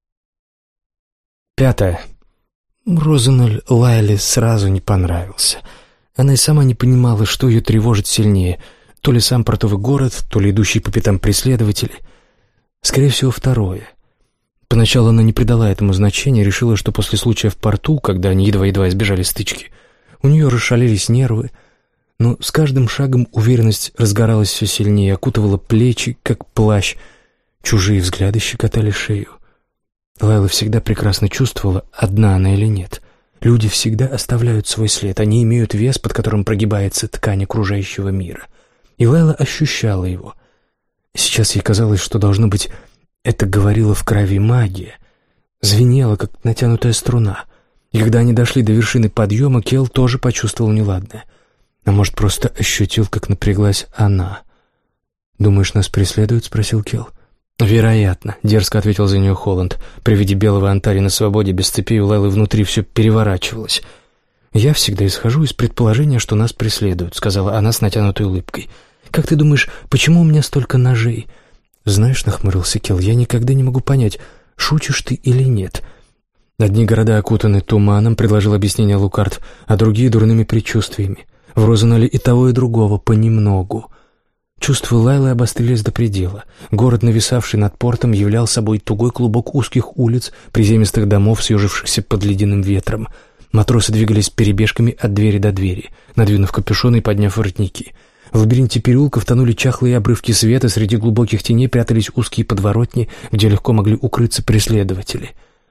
Пятое. Розеналь Лайле сразу не понравился. Она и сама не понимала, что ее тревожит сильнее. То ли сам портовый город, то ли идущие по пятам преследователи. Скорее всего, второе. Поначалу она не придала этому значения, решила, что после случая в порту, когда они едва-едва избежали стычки, у нее расшалились нервы. Но с каждым шагом уверенность разгоралась все сильнее, окутывала плечи, как плащ. Чужие взгляды щекотали шею. Лайла всегда прекрасно чувствовала, одна она или нет. Люди всегда оставляют свой след, они имеют вес, под которым прогибается ткань окружающего мира. И Лайла ощущала его. Сейчас ей казалось, что, должно быть, это говорила в крови магия. Звенела, как натянутая струна. И когда они дошли до вершины подъема, Келл тоже почувствовал неладное. А может, просто ощутил, как напряглась она. «Думаешь, нас преследуют?» — спросил Келл. «Вероятно», — дерзко ответил за нее Холланд. При виде белого Антари на свободе, без цепей, у Лайлы внутри все переворачивалось. «Я всегда исхожу из предположения, что нас преследуют», — сказала она с натянутой улыбкой. «Как ты думаешь, почему у меня столько ножей?» «Знаешь», — нахмурился Келл, — «я никогда не могу понять, шутишь ты или нет». «Одни города окутаны туманом», — предложил объяснение Лукард, «а другие — дурными предчувствиями. В Розенале и того, и другого понемногу». Чувства Лайлы обострились до предела. Город, нависавший над портом, являл собой тугой клубок узких улиц, приземистых домов, съежившихся под ледяным ветром. Матросы двигались перебежками от двери до двери, надвинув капюшоны и подняв воротники. В лабиринте переулков тонули чахлые обрывки света, среди глубоких теней прятались узкие подворотни, где легко могли укрыться преследователи.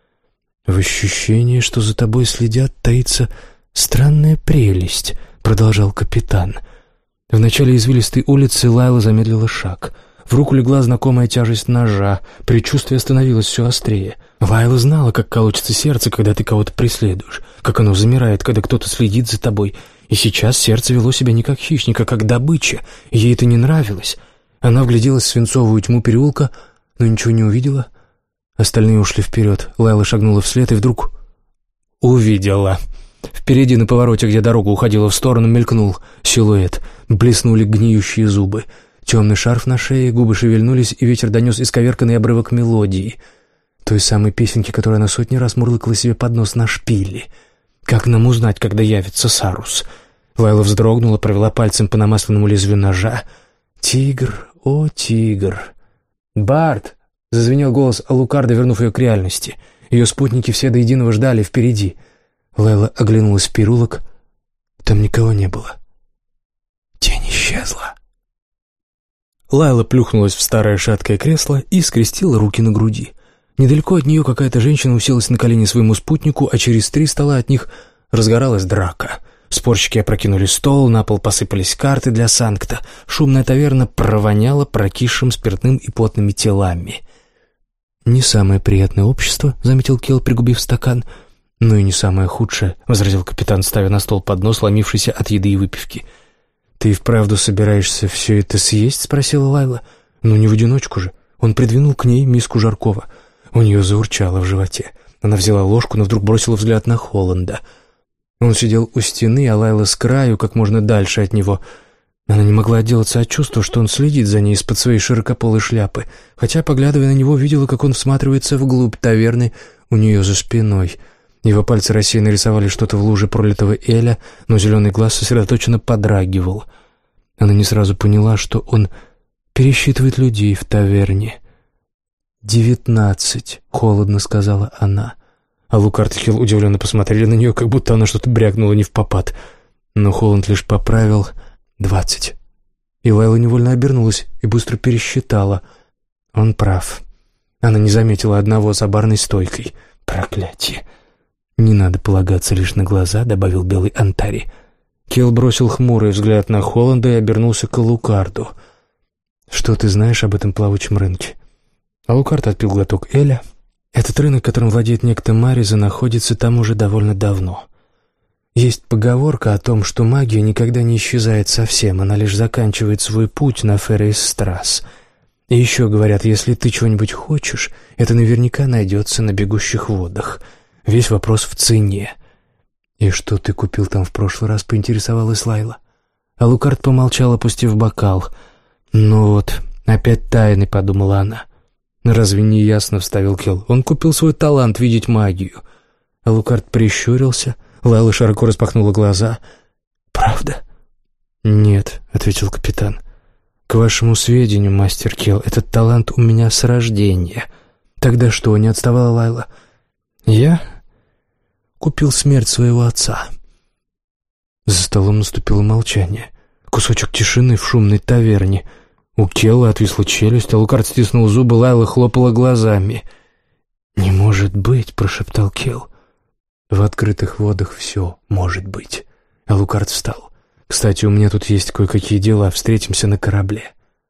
«В ощущении, что за тобой следят, таится странная прелесть», — продолжал капитан. В начале извилистой улицы Лайла замедлила шаг. В руку легла знакомая тяжесть ножа, предчувствие становилось все острее. Лайла знала, как колотится сердце, когда ты кого-то преследуешь, как оно замирает, когда кто-то следит за тобой. И сейчас сердце вело себя не как хищник, а как добыча. Ей это не нравилось. Она вгляделась в свинцовую тьму переулка, но ничего не увидела. Остальные ушли вперед. Лайла шагнула вслед и вдруг увидела. Впереди, на повороте, где дорога уходила в сторону, мелькнул силуэт. Блеснули гниющие зубы. Темный шарф на шее, губы шевельнулись, и ветер донес исковерканный обрывок мелодии. Той самой песенки, которую она сотни раз мурлыкала себе под нос на шпиле. Как нам узнать, когда явится Сарус? Лайла вздрогнула, провела пальцем по намасленному лезвию ножа. «Тигр, о, тигр!» «Барт!» — зазвенел голос Алукарда, вернув ее к реальности. Ее спутники все до единого ждали впереди. Лайла оглянулась в переулок. Там никого не было. Тень исчезла. Лайла плюхнулась в старое шаткое кресло и скрестила руки на груди. Недалеко от нее какая-то женщина уселась на колени своему спутнику, а через три стола от них разгоралась драка. Спорщики опрокинули стол, на пол посыпались карты для санкта. Шумная таверна провоняла прокисшим спиртным и потными телами. «Не самое приятное общество», — заметил Келл, пригубив стакан. «Ну и не самое худшее», — возразил капитан, ставя на стол поднос, ломившийся от еды и выпивки. «Ты и вправду собираешься все это съесть?» — спросила Лайла. «Ну не в одиночку же». Он придвинул к ней миску жаркого. У нее заурчало в животе. Она взяла ложку, но вдруг бросила взгляд на Холланда. Он сидел у стены, а Лайла с краю, как можно дальше от него. Она не могла отделаться от чувства, что он следит за ней из-под своей широкополой шляпы, хотя, поглядывая на него, видела, как он всматривается вглубь таверны у нее за спиной. Его пальцы рассеянно рисовали что-то в луже пролитого эля, но зеленый глаз сосредоточенно подрагивал. Она не сразу поняла, что он пересчитывает людей в таверне. «Девятнадцать», — холодно сказала она. А Лукард и Келл удивленно посмотрели на нее, как будто она что-то брякнула не впопад. Но Холланд лишь поправил: «Двадцать». И Лайла невольно обернулась и быстро пересчитала. Он прав. Она не заметила одного за барной стойкой. Проклятие. «Не надо полагаться лишь на глаза», — добавил белый Антари. Келл бросил хмурый взгляд на Холланда и обернулся к Алукарду. «Что ты знаешь об этом плавучем рынке?» Алукард отпил глоток эля. «Этот рынок, которым владеет некто Мариза, находится там уже довольно давно. Есть поговорка о том, что магия никогда не исчезает совсем, она лишь заканчивает свой путь на Феррейс-Страсс. И еще говорят, если ты чего-нибудь хочешь, это наверняка найдется на бегущих водах. Весь вопрос в цене». «И что ты купил там в прошлый раз?» — поинтересовалась Лайла. Алукард помолчал, опустив бокал. «Ну вот, опять тайны», — подумала она. «Разве не ясно?» — вставил Келл. «Он купил свой талант видеть магию». Алукард прищурился. Лайла широко распахнула глаза. «Правда?» «Нет», — ответил капитан. «К вашему сведению, мастер Келл, этот талант у меня с рождения». «Тогда что?» — не отставала Лайла. «Я купил смерть своего отца». За столом наступило молчание. Кусочек тишины в шумной таверне. У Келла отвисла челюсть, а Алукард стиснул зубы, Лайла хлопала глазами. «Не может быть», — прошептал Келл. «В открытых водах все может быть». Алукард встал. «Кстати, у меня тут есть кое-какие дела, встретимся на корабле».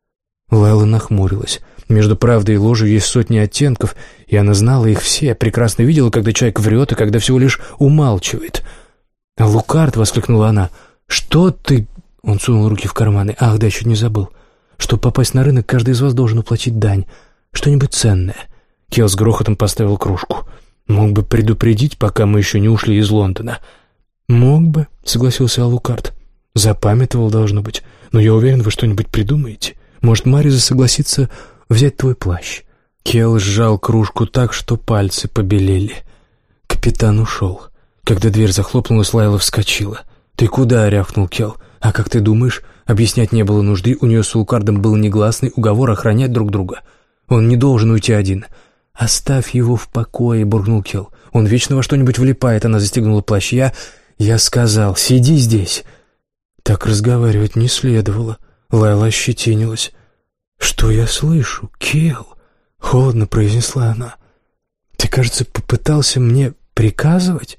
Лайла нахмурилась. Между правдой и ложью есть сотни оттенков, и она знала их все, прекрасно видела, когда человек врет и когда всего лишь умалчивает. «Алукард!» — воскликнула она. «Что ты...» — он сунул руки в карманы. «Ах, да, чуть не забыл. Чтобы попасть на рынок, каждый из вас должен уплатить дань. Что-нибудь ценное». Келл с грохотом поставил кружку. «Мог бы предупредить, пока мы еще не ушли из Лондона». «Мог бы», — согласился Алукард. «Запамятовал, должно быть. Но я уверен, вы что-нибудь придумаете. Может, Мариза согласится взять твой плащ». Келл сжал кружку так, что пальцы побелели. Капитан ушел. Когда дверь захлопнулась, Лайла вскочила. «Ты куда?» — рявкнул Келл. «А как ты думаешь?» Объяснять не было нужды, у нее с Алукардом был негласный уговор охранять друг друга. Он не должен уйти один. «Оставь его в покое», — буркнул Келл. «Он вечно во что-нибудь влипает», — она застегнула плащ. «Я... я сказал, сиди здесь». Так разговаривать не следовало. Лайла ощетинилась. «Что я слышу, Келл?» — холодно произнесла она. «Ты, кажется, попытался мне приказывать?»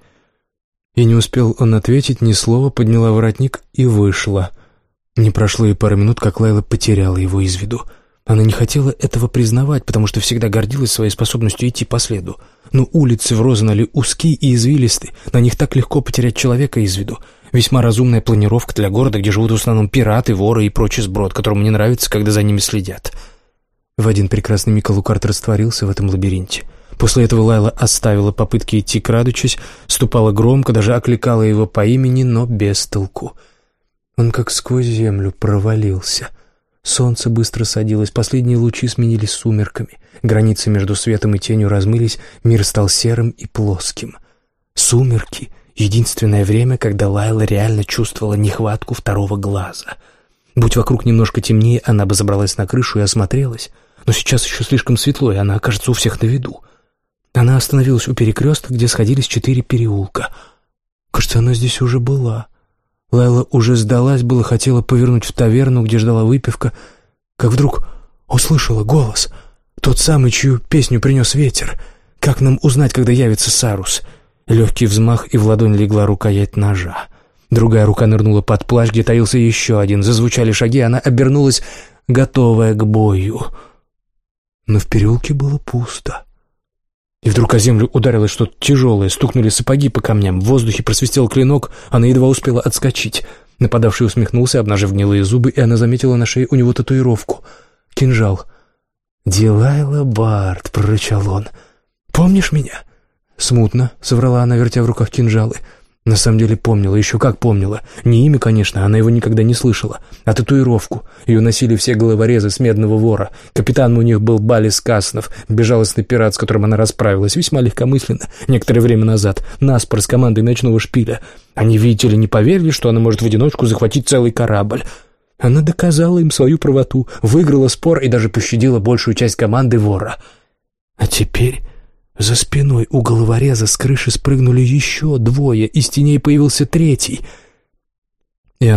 И не успел он ответить ни слова, подняла воротник и вышла. Не прошло и пары минут, как Лайла потеряла его из виду. Она не хотела этого признавать, потому что всегда гордилась своей способностью идти по следу. Но улицы в Розенале узкие и извилисты, на них так легко потерять человека из виду. Весьма разумная планировка для города, где живут в основном пираты, воры и прочий сброд, которому не нравится, когда за ними следят. В один прекрасный миг Алукард растворился в этом лабиринте. После этого Лайла оставила попытки идти крадучись, ступала громко, даже окликала его по имени, но без толку. Он как сквозь землю провалился. Солнце быстро садилось, последние лучи сменились сумерками. Границы между светом и тенью размылись, мир стал серым и плоским. Сумерки — единственное время, когда Лайла реально чувствовала нехватку второго глаза. Будь вокруг немножко темнее, она бы забралась на крышу и осмотрелась. Но сейчас еще слишком светло, и она окажется у всех на виду. Она остановилась у перекрестка, где сходились четыре переулка. Кажется, она здесь уже была. Лайла уже сдалась, было хотела повернуть в таверну, где ждала выпивка, как вдруг услышала голос. Тот самый, чью песню принес ветер. Как нам узнать, когда явится Сарус? Легкий взмах, и в ладонь легла рукоять ножа. Другая рука нырнула под плащ, где таился еще один. Зазвучали шаги, она обернулась, готовая к бою. Но в переулке было пусто. И вдруг о землю ударилось что-то тяжелое, стукнули сапоги по камням, в воздухе просвистел клинок, она едва успела отскочить. Нападавший усмехнулся, обнажив гнилые зубы, и она заметила на шее у него татуировку. Кинжал. «Дилайла Барт», — прорычал он. «Помнишь меня?» «Смутно», — соврала она, вертя в руках кинжалы. На самом деле помнила, еще как помнила. Не имя, конечно, она его никогда не слышала, а татуировку. Ее носили все головорезы с Медного Вора. Капитаном у них был Балис Каснов, безжалостный пират, с которым она расправилась, весьма легкомысленно, некоторое время назад, наспор с командой ночного шпиля. Они, видите ли, не поверили, что она может в одиночку захватить целый корабль. Она доказала им свою правоту, выиграла спор и даже пощадила большую часть команды Вора. А теперь... За спиной у головореза с крыши спрыгнули еще двое, из теней появился третий. И она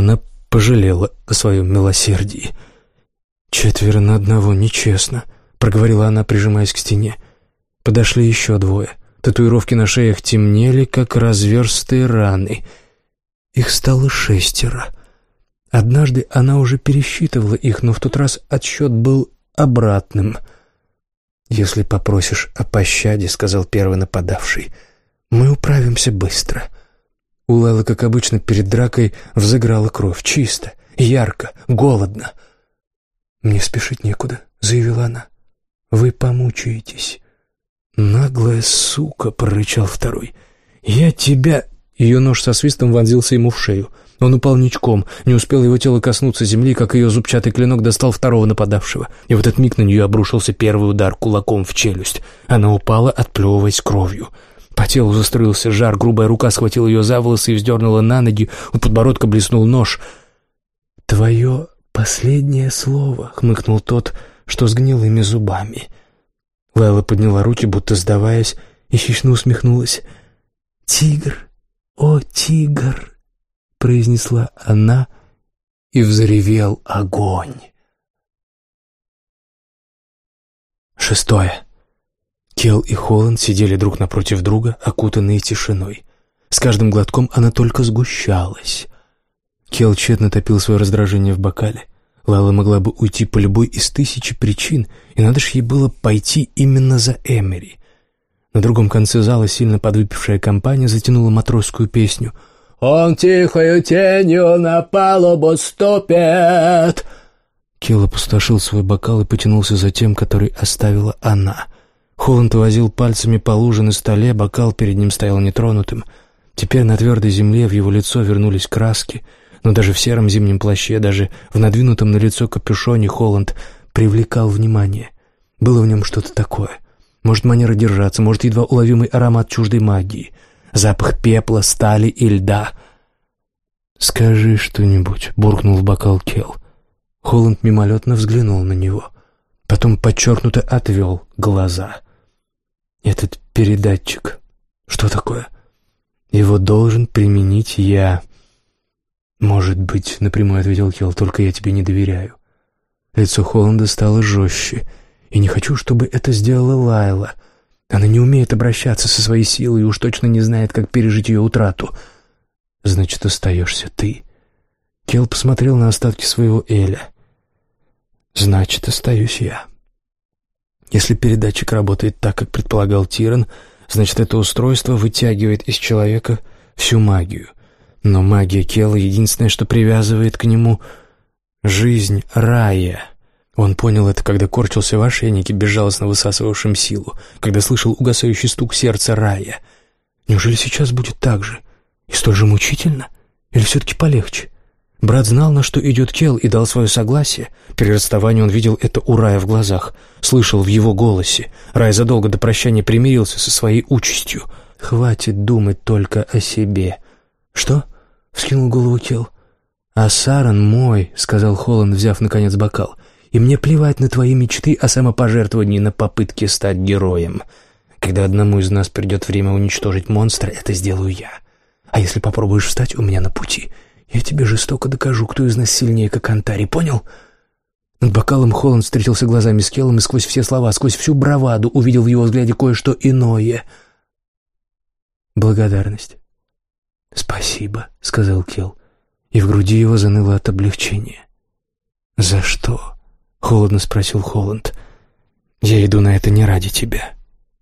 пожалела о своем милосердии. «Четверо на одного, нечестно», — проговорила она, прижимаясь к стене. Подошли еще двое. Татуировки на шеях темнели, как разверстые раны. Их стало шестеро. Однажды она уже пересчитывала их, но в тот раз отсчет был обратным. «Если попросишь о пощаде, — сказал первый нападавший, — мы управимся быстро». У Лайлы, как обычно, перед дракой взыграла кровь. Чисто, ярко, голодно. «Мне спешить некуда», — заявила она. «Вы помучаетесь». «Наглая сука!» — прорычал второй. «Я тебя...» Ее нож со свистом вонзился ему в шею. Он упал ничком, не успел его тело коснуться земли, как ее зубчатый клинок достал второго нападавшего. И в этот миг на нее обрушился первый удар кулаком в челюсть. Она упала, отплевываясь кровью. По телу заструился жар, грубая рука схватила ее за волосы и вздернула на ноги, у подбородка блеснул нож. «Твое последнее слово», — хмыкнул тот, что с гнилыми зубами. Лайла подняла руки, будто сдаваясь, и хищно усмехнулась. «Тигр, о, тигр!» — произнесла она, и взревел огонь. Шестое. Кел и Холланд сидели друг напротив друга, окутанные тишиной. С каждым глотком она только сгущалась. Кел тщетно топил свое раздражение в бокале. Лайла могла бы уйти по любой из тысячи причин, и надо ж ей было пойти именно за Эмери. На другом конце зала сильно подвыпившая компания затянула матросскую песню. «Он тихою тенью на палубу ступит!» Кел опустошил свой бокал и потянулся за тем, который оставила она. Холланд возил пальцами по луже на столе, бокал перед ним стоял нетронутым. Теперь на твердой земле в его лицо вернулись краски, но даже в сером зимнем плаще, даже в надвинутом на лицо капюшоне Холланд привлекал внимание. Было в нем что-то такое. Может, манера держаться, может, едва уловимый аромат чуждой магии, запах пепла, стали и льда. «Скажи что-нибудь», — буркнул в бокал Кел. Холланд мимолетно взглянул на него, потом подчеркнуто отвел глаза. «Этот передатчик, что такое? Его должен применить я». «Может быть», — напрямую ответил Кел, — «только я тебе не доверяю». Лицо Холланда стало жестче. «И не хочу, чтобы это сделала Лайла. Она не умеет обращаться со своей силой и уж точно не знает, как пережить ее утрату». «Значит, остаешься ты». Кел посмотрел на остатки своего Эля. «Значит, остаюсь я. Если передатчик работает так, как предполагал Тиран, значит, это устройство вытягивает из человека всю магию. Но магия Кела — единственное, что привязывает к нему жизнь Рая. Он понял это, когда корчился в ошейнике, безжалостно высасывавшем силу, когда слышал угасающий стук сердца Рая. Неужели сейчас будет так же? И столь же мучительно? Или все-таки полегче? Брат знал, на что идет Кел, и дал свое согласие. При расставании он видел это у Рая в глазах, слышал в его голосе. Рай задолго до прощания примирился со своей участью. «Хватит думать только о себе». «Что?» — вскинул голову Кел. «А Саран мой», — сказал Холланд, взяв, наконец, бокал. «И мне плевать на твои мечты о самопожертвовании, на попытке стать героем. Когда одному из нас придет время уничтожить монстра, это сделаю я. А если попробуешь встать у меня на пути, я тебе жестоко докажу, кто из нас сильнее, как Антари, понял?» Над бокалом Холланд встретился глазами с Келом и сквозь все слова, сквозь всю браваду увидел в его взгляде кое-что иное. Благодарность. «Спасибо», — сказал Кел, и в груди его заныло от облегчения. «За что?» — холодно спросил Холланд. «Я иду на это не ради тебя».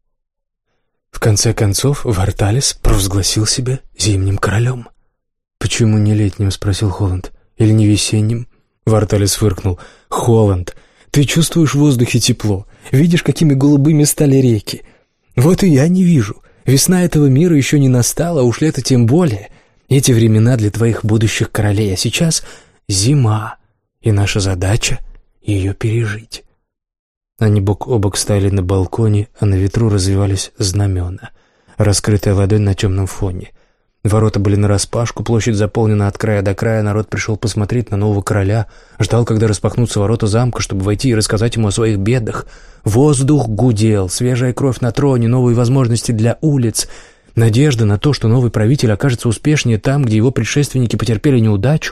В конце концов, Варталис провозгласил себя зимним королем. «Почему не летним?» — спросил Холланд. «Или не весенним?» Варталис фыркнул. «Холланд, ты чувствуешь в воздухе тепло, видишь, какими голубыми стали реки. Вот и я не вижу. Весна этого мира еще не настала, а уж лето тем более. Эти времена для твоих будущих королей, а сейчас зима, и наша задача — ее пережить». Они бок о бок стояли на балконе, а на ветру развивались знамена, раскрытая ладонь на темном фоне. Ворота были нараспашку, площадь заполнена от края до края, народ пришел посмотреть на нового короля, ждал, когда распахнутся ворота замка, чтобы войти и рассказать ему о своих бедах. Воздух гудел, свежая кровь на троне, новые возможности для улиц, надежда на то, что новый правитель окажется успешнее там, где его предшественники потерпели неудачу.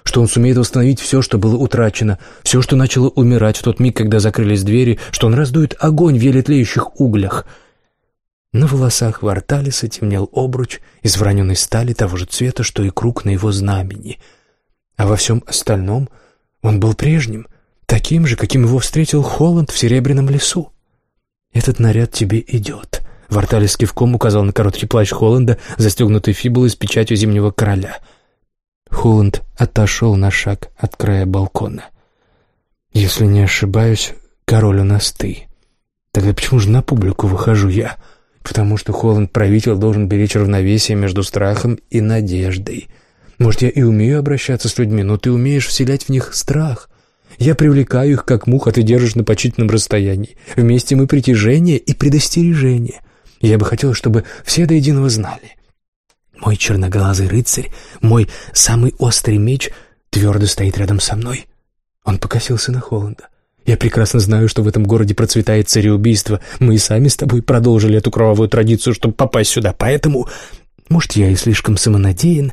что он сумеет восстановить все, что было утрачено, все, что начало умирать в тот миг, когда закрылись двери, что он раздует огонь в еле тлеющих углях. На волосах Варталиса темнел обруч из вороненой стали того же цвета, что и круг на его знамени. А во всем остальном он был прежним, таким же, каким его встретил Холланд в Серебряном лесу. «Этот наряд тебе идет», — Варталис кивком указал на короткий плащ Холланда, застегнутый фибулой с печатью Зимнего Короля. Холланд отошел на шаг от края балкона. «Если не ошибаюсь, король у нас ты. Тогда почему же на публику выхожу я? Потому что Холланд-правитель должен беречь равновесие между страхом и надеждой. Может, я и умею обращаться с людьми, но ты умеешь вселять в них страх. Я привлекаю их, как мух, а ты держишь на почтительном расстоянии. Вместе мы притяжение и предостережение. Я бы хотел, чтобы все до единого знали. Мой черноглазый рыцарь, мой самый острый меч твердо стоит рядом со мной». Он покосился на Холланда. «Я прекрасно знаю, что в этом городе процветает цареубийство. Мы и сами с тобой продолжили эту кровавую традицию, чтобы попасть сюда. Поэтому, может, я и слишком самонадеян,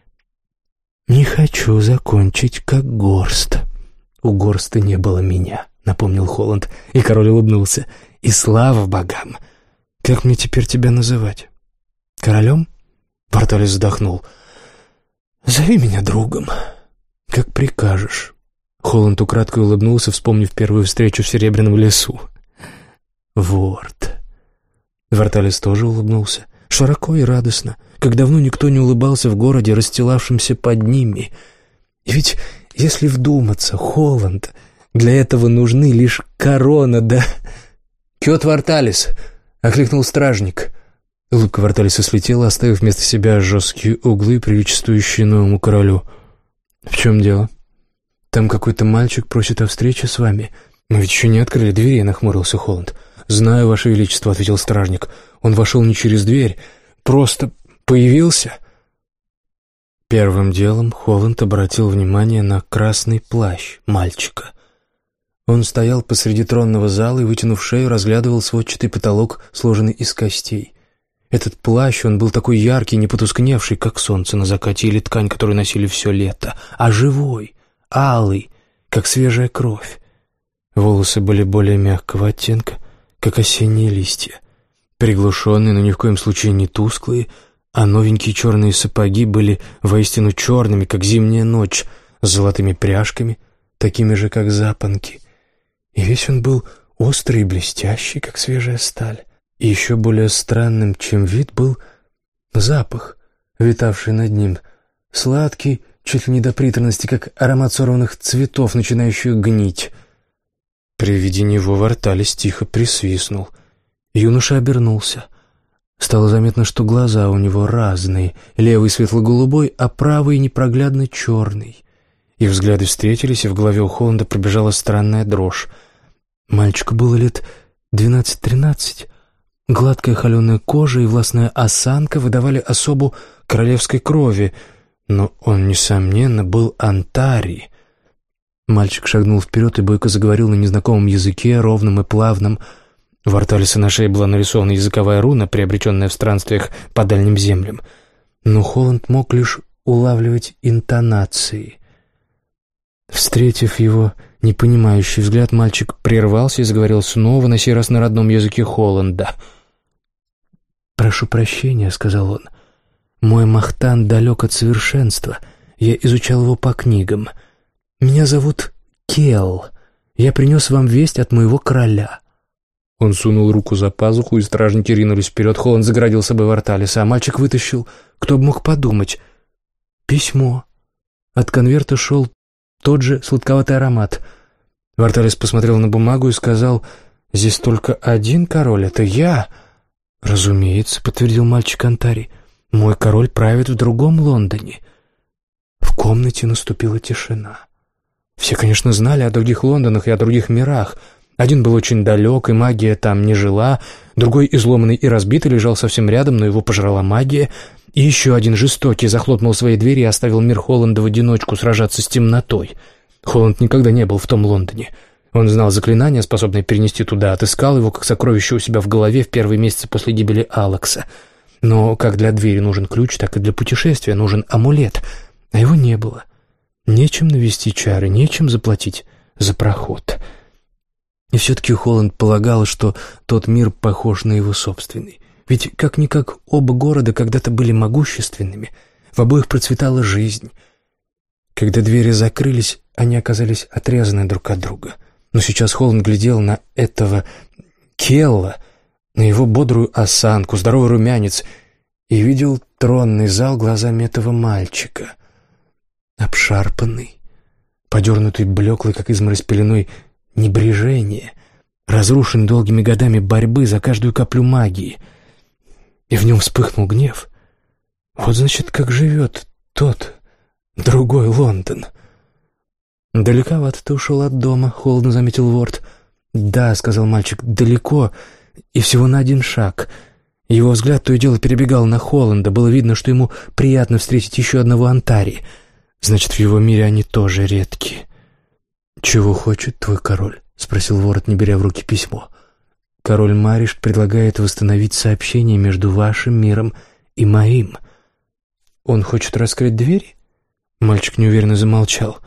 не хочу закончить как Горст». «У Горста не было меня», — напомнил Холланд, и король улыбнулся. «И слава богам! Как мне теперь тебя называть? Королем?» Варталис вздохнул. «Зови меня другом, как прикажешь». Холланд украдкой улыбнулся, вспомнив первую встречу в Серебряном лесу. «Ворд». Варталис тоже улыбнулся, широко и радостно, как давно никто не улыбался в городе, расстилавшемся под ними. И ведь, если вдуматься, Холланд, для этого нужны лишь корона, да... «Кёт Варталис!» — окликнул стражник. Улыбка Варталиса слетела, оставив вместо себя жесткие углы, приличествующие новому королю. «В чем дело? Там какой-то мальчик просит о встрече с вами. Мы ведь еще не открыли двери», — нахмурился Холланд. «Знаю, Ваше Величество», — ответил стражник. «Он вошел не через дверь, просто появился». Первым делом Холланд обратил внимание на красный плащ мальчика. Он стоял посреди тронного зала и, вытянув шею, разглядывал сводчатый потолок, сложенный из костей. Этот плащ, он был такой яркий, не потускневший, как солнце на закате или ткань, которую носили все лето, а живой, алый, как свежая кровь. Волосы были более мягкого оттенка, как осенние листья, приглушенные, но ни в коем случае не тусклые, а новенькие черные сапоги были воистину черными, как зимняя ночь, с золотыми пряжками, такими же, как запонки. И весь он был острый и блестящий, как свежая сталь. И еще более странным, чем вид, был запах, витавший над ним, сладкий, чуть ли не до приторности, как аромат сорванных цветов, начинающих гнить. При виде него Варталис тихо присвистнул. Юноша обернулся. Стало заметно, что глаза у него разные, левый светло-голубой, а правый непроглядно черный. Их взгляды встретились, и в голове у Холланда пробежала странная дрожь. Мальчику было лет двенадцать-тринадцать. Гладкая холеная кожа и властная осанка выдавали особу королевской крови, но он, несомненно, был Антари. Мальчик шагнул вперед и бойко заговорил на незнакомом языке, ровном и плавном. У Варталиса на шее была нарисована языковая руна, приобретенная в странствиях по дальним землям, но Холланд мог лишь улавливать интонации. Встретив его непонимающий взгляд, мальчик прервался и заговорил снова, на сей раз на родном языке Холланда. «Прошу прощения», — сказал он. «Мой Махтан далек от совершенства. Я изучал его по книгам. Меня зовут Кел. Я принес вам весть от моего короля». Он сунул руку за пазуху, и стражники ринулись вперед. Холланд заградил собой Варталиса, а мальчик вытащил, кто бы мог подумать, письмо. От конверта шел тот же сладковатый аромат. Варталис посмотрел на бумагу и сказал: «Здесь только один король, это я». «Разумеется», — подтвердил мальчик Антари, — «мой король правит в другом Лондоне». В комнате наступила тишина. Все, конечно, знали о других Лондонах и о других мирах. Один был очень далек, и магия там не жила, другой, изломанный и разбитый, лежал совсем рядом, но его пожрала магия, и еще один жестокий захлопнул свои двери и оставил мир Холланда в одиночку сражаться с темнотой. Холланд никогда не был в том Лондоне. Он знал заклинание, способное перенести туда, отыскал его как сокровище у себя в голове в первые месяцы после гибели Алекса. Но как для двери нужен ключ, так и для путешествия нужен амулет, а его не было. Нечем навести чары, нечем заплатить за проход. И все-таки Холланд полагал, что тот мир похож на его собственный. Ведь как-никак оба города когда-то были могущественными, в обоих процветала жизнь. Когда двери закрылись, они оказались отрезаны друг от друга. Но сейчас Холланд глядел на этого Келла, на его бодрую осанку, здоровый румянец, и видел тронный зал глазами этого мальчика. Обшарпанный, подернутый блеклой, как изморозь пеленой, небрежение, разрушен долгими годами борьбы за каждую каплю магии. И в нем вспыхнул гнев. Вот, значит, как живет тот, другой Лондон. «Далековато ты ушел от дома», — холодно заметил Ворд. «Да», — сказал мальчик, — «далеко, и всего на один шаг». Его взгляд то и дело перебегал на Холланда. Было видно, что ему приятно встретить еще одного Антари. Значит, в его мире они тоже редкие. «Чего хочет твой король?» — спросил Ворд, не беря в руки письмо. «Король Маришт предлагает восстановить сообщение между вашим миром и моим». «Он хочет раскрыть двери?» Мальчик неуверенно замолчал.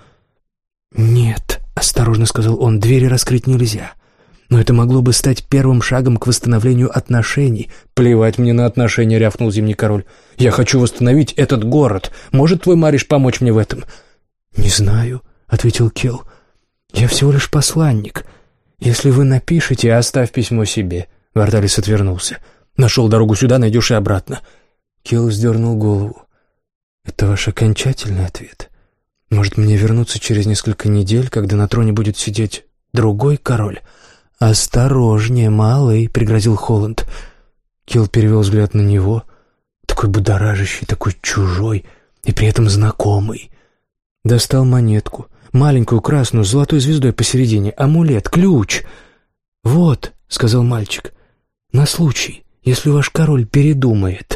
«Нет», — осторожно сказал он, — «двери раскрыть нельзя. Но это могло бы стать первым шагом к восстановлению отношений». «Плевать мне на отношения», — рявкнул Зимний король. «Я хочу восстановить этот город. Может твой Мариш помочь мне в этом?» «Не знаю», — ответил Келл. «Я всего лишь посланник. Если вы напишете, оставь письмо себе». Варталис отвернулся. «Нашел дорогу сюда, найдешь и обратно». Келл сдернул голову. «Это ваш окончательный ответ? Может, мне вернуться через несколько недель, когда на троне будет сидеть другой король?» «Осторожнее, малый», — пригрозил Холланд. Келл перевел взгляд на него. Такой будоражащий, такой чужой и при этом знакомый. Достал монетку, маленькую красную с золотой звездой посередине, амулет, ключ. «Вот», — сказал мальчик, — «на случай, если ваш король передумает».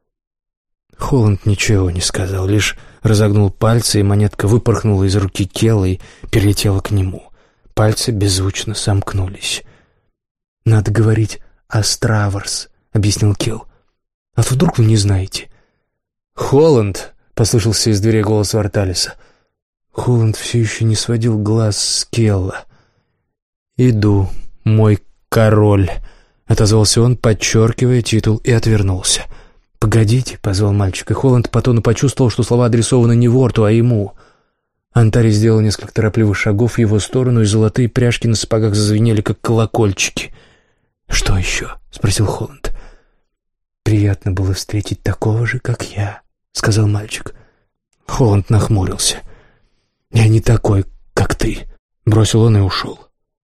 Холланд ничего не сказал, лишь разогнул пальцы, и монетка выпорхнула из руки Келла и перелетела к нему. Пальцы беззвучно сомкнулись. «Надо говорить «Астраворс», — объяснил Келл. «А то вдруг вы не знаете». «Холланд», — послышался из дверей голос Варталиса. Холланд все еще не сводил глаз с Келла. «Иду, мой король», — отозвался он, подчеркивая титул, и отвернулся. «Погодите», — позвал мальчик, и Холланд по тону почувствовал, что слова адресованы не Ворту, а ему. Антари сделал несколько торопливых шагов в его сторону, и золотые пряжки на сапогах зазвенели, как колокольчики. «Что еще?» — спросил Холланд. «Приятно было встретить такого же, как я», — сказал мальчик. Холланд нахмурился. «Я не такой, как ты», — бросил он и ушел.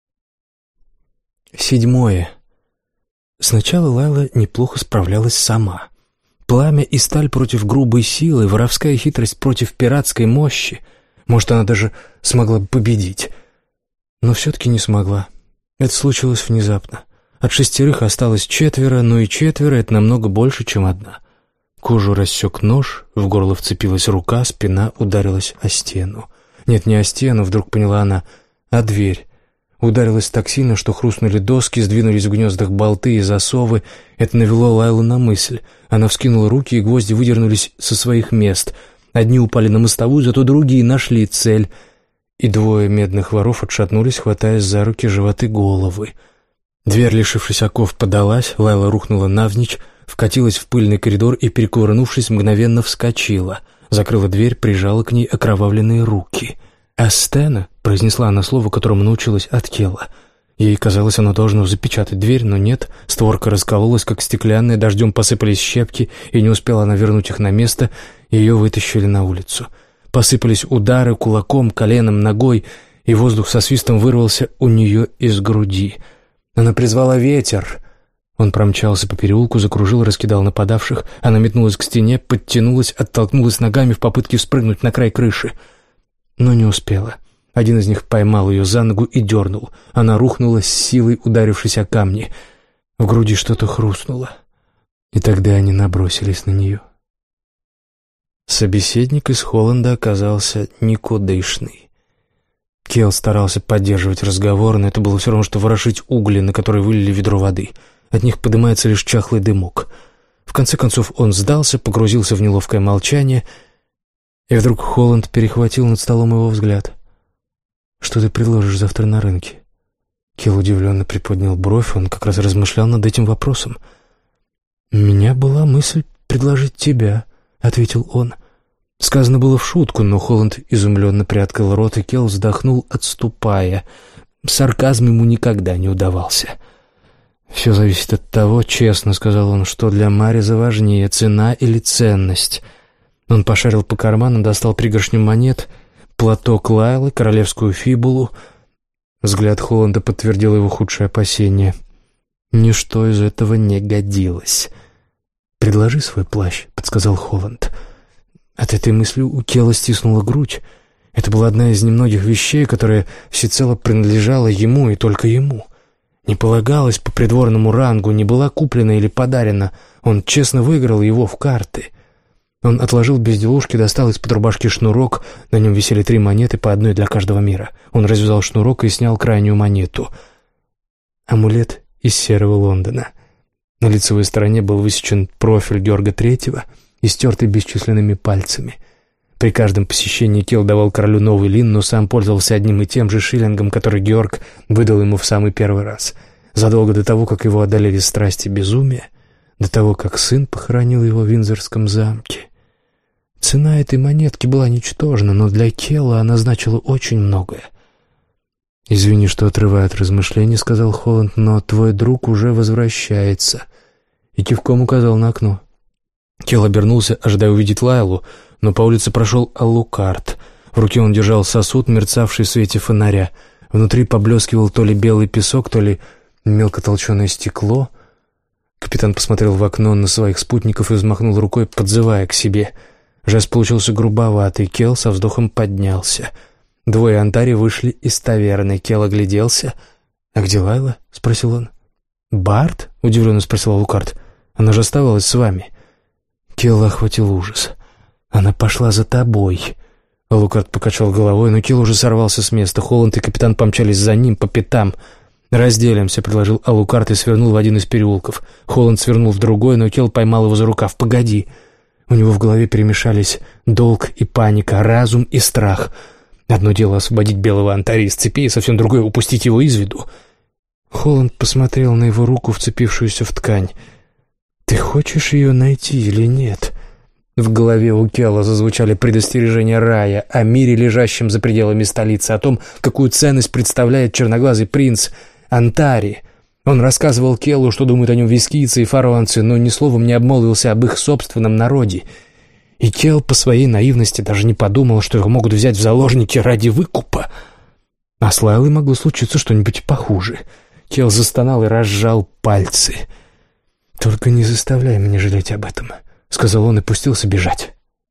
Седьмое. Сначала Лайла неплохо справлялась сама. Пламя и сталь против грубой силы, воровская хитрость против пиратской мощи. Может, она даже смогла бы победить. Но все-таки не смогла. Это случилось внезапно. От шестерых осталось четверо, но и четверо — это намного больше, чем одна. Кожу рассек нож, в горло вцепилась рука, спина ударилась о стену. Нет, не о стену, вдруг поняла она, а дверь. Ударилась так сильно, что хрустнули доски, сдвинулись в гнездах болты и засовы. Это навело Лайлу на мысль. Она вскинула руки, и гвозди выдернулись со своих мест. Одни упали на мостовую, зато другие нашли цель. И двое медных воров отшатнулись, хватаясь за руки, животы, головы. Дверь, лишившись оков, подалась, Лайла рухнула навзничь, вкатилась в пыльный коридор и, перекувырнувшись, мгновенно вскочила. Закрыла дверь, прижала к ней окровавленные руки. «Астена», — произнесла она слово, которому научилась от Келла. Ей казалось, оно должно запечатать дверь, но нет. Створка раскололась, как стеклянная, дождем посыпались щепки, и не успела она вернуть их на место, ее вытащили на улицу. Посыпались удары кулаком, коленом, ногой, и воздух со свистом вырвался у нее из груди. Она призвала ветер. Он промчался по переулку, закружил, раскидал нападавших. Она метнулась к стене, подтянулась, оттолкнулась ногами в попытке спрыгнуть на край крыши. Но не успела. Один из них поймал ее за ногу и дернул. Она рухнула с силой, ударившись о камни. В груди что-то хрустнуло. И тогда они набросились на нее. Собеседник из Холланда оказался никудышный. Келл старался поддерживать разговор, но это было все равно, что ворошить угли, на которые вылили ведро воды. От них поднимается лишь чахлый дымок. В конце концов он сдался, погрузился в неловкое молчание. И вдруг Холланд перехватил над столом его взгляд. «Что ты предложишь завтра на рынке?» Келл удивленно приподнял бровь, он как раз размышлял над этим вопросом. «У меня была мысль предложить тебя», — ответил он. Сказано было в шутку, но Холланд изумленно приоткрыл рот, и Келл вздохнул, отступая. Сарказм ему никогда не удавался. «Все зависит от того, честно», — сказал он, — «что для Мариза важнее, цена или ценность». Он пошарил по карманам, достал пригоршню монет, платок Лайлы, королевскую фибулу. Взгляд Холланда подтвердил его худшее опасение. Ничто из этого не годилось. «Предложи свой плащ», — подсказал Холланд. От этой мысли у Келла стиснула грудь. Это была одна из немногих вещей, которая всецело принадлежала ему и только ему. Не полагалась по придворному рангу, не была куплена или подарена. Он честно выиграл его в карты. Он отложил безделушки, достал из-под рубашки шнурок. На нем висели три монеты, по одной для каждого мира. Он развязал шнурок и снял крайнюю монету. Амулет из серого Лондона. На лицевой стороне был высечен профиль Георга Третьего, истертый бесчисленными пальцами. При каждом посещении Келл давал королю новый лин, но сам пользовался одним и тем же шиллингом, который Георг выдал ему в самый первый раз. Задолго до того, как его одолели страсти безумия, до того, как сын похоронил его в Виндзорском замке. Цена этой монетки была ничтожна, но для Келла она значила очень многое. «Извини, что отрываю от размышлений», — сказал Холланд, — «но твой друг уже возвращается». И кивком указал на окно. Келл обернулся, ожидая увидеть Лайлу, но по улице прошел Аллукард. В руке он держал сосуд, мерцавший в свете фонаря. Внутри поблескивал то ли белый песок, то ли мелкотолченое стекло. Капитан посмотрел в окно на своих спутников и взмахнул рукой, подзывая к себе. Жест получился грубоватый. Келл со вздохом поднялся. Двое антари вышли из таверны. Келл огляделся. «А где Лайла?» — спросил он. «Барт?» — удивленно спросил Аллукард. «Она же оставалась с вами». Келла охватил ужас. «Она пошла за тобой». Аллукард покачал головой, но Келл уже сорвался с места. Холланд и капитан помчались за ним по пятам. «Разделимся», — предложил Аллукард и свернул в один из переулков. Холланд свернул в другой, но Келл поймал его за рукав. «Погоди». У него в голове перемешались долг и паника, разум и страх. Одно дело освободить белого антари из цепи, и совсем другое — упустить его из виду. Холланд посмотрел на его руку, вцепившуюся в ткань. «Ты хочешь ее найти или нет?» В голове у Келла зазвучали предостережения рая о мире, лежащем за пределами столицы, о том, какую ценность представляет черноглазый принц Антари. Он рассказывал Келлу, что думают о нем вискийцы и фаронцы, но ни словом не обмолвился об их собственном народе. И Келл по своей наивности даже не подумал, что его могут взять в заложники ради выкупа. А с Лайлой могло случиться что-нибудь похуже. Келл застонал и разжал пальцы. «Только не заставляй меня жалеть об этом», — сказал он и пустился бежать.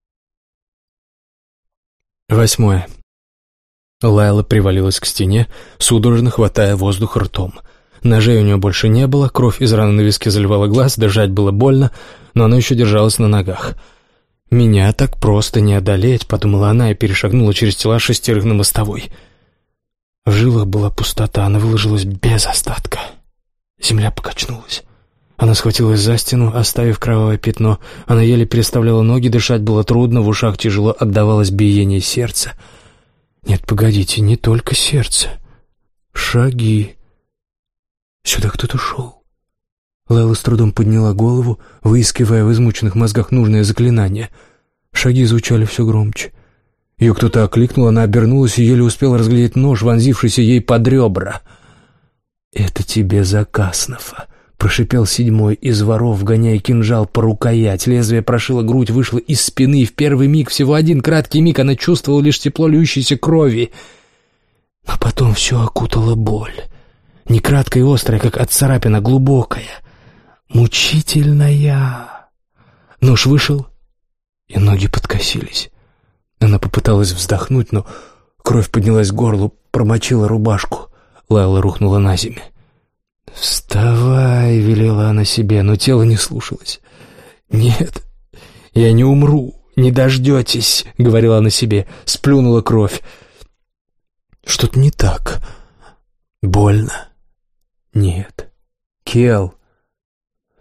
Восьмое. Лайла привалилась к стене, судорожно хватая воздух ртом. Ножей у нее больше не было, кровь из раны на виске заливала глаз, дышать было больно, но она еще держалась на ногах. «Меня так просто не одолеть», — подумала она и перешагнула через тела шестерых на мостовой. В жилах была пустота, она выложилась без остатка. Земля покачнулась. Она схватилась за стену, оставив кровавое пятно. Она еле переставляла ноги, дышать было трудно, в ушах тяжело отдавалось биение сердца. Нет, погодите, не только сердце. Шаги. Сюда кто-то шел. Лайла с трудом подняла голову, выискивая в измученных мозгах нужное заклинание. Шаги звучали все громче. Ее кто-то окликнул, она обернулась и еле успела разглядеть нож, вонзившийся ей под ребра. «Это тебе за Каснова», — прошипел седьмой из воров, гоняя кинжал по рукоять. Лезвие прошило грудь, вышло из спины, и в первый миг, всего один краткий миг, она чувствовала лишь тепло льющейся крови. А потом все окутала боль. Не краткая и острая, как от царапина, глубокая, мучительная. Нож вышел, и ноги подкосились. Она попыталась вздохнуть, но кровь поднялась к горлу, промочила рубашку. Лайла рухнула на землю. «Вставай», — велела она себе, но тело не слушалось. «Нет, я не умру, не дождетесь», — говорила она себе, сплюнула кровь. «Что-то не так. Больно. Нет. Келл,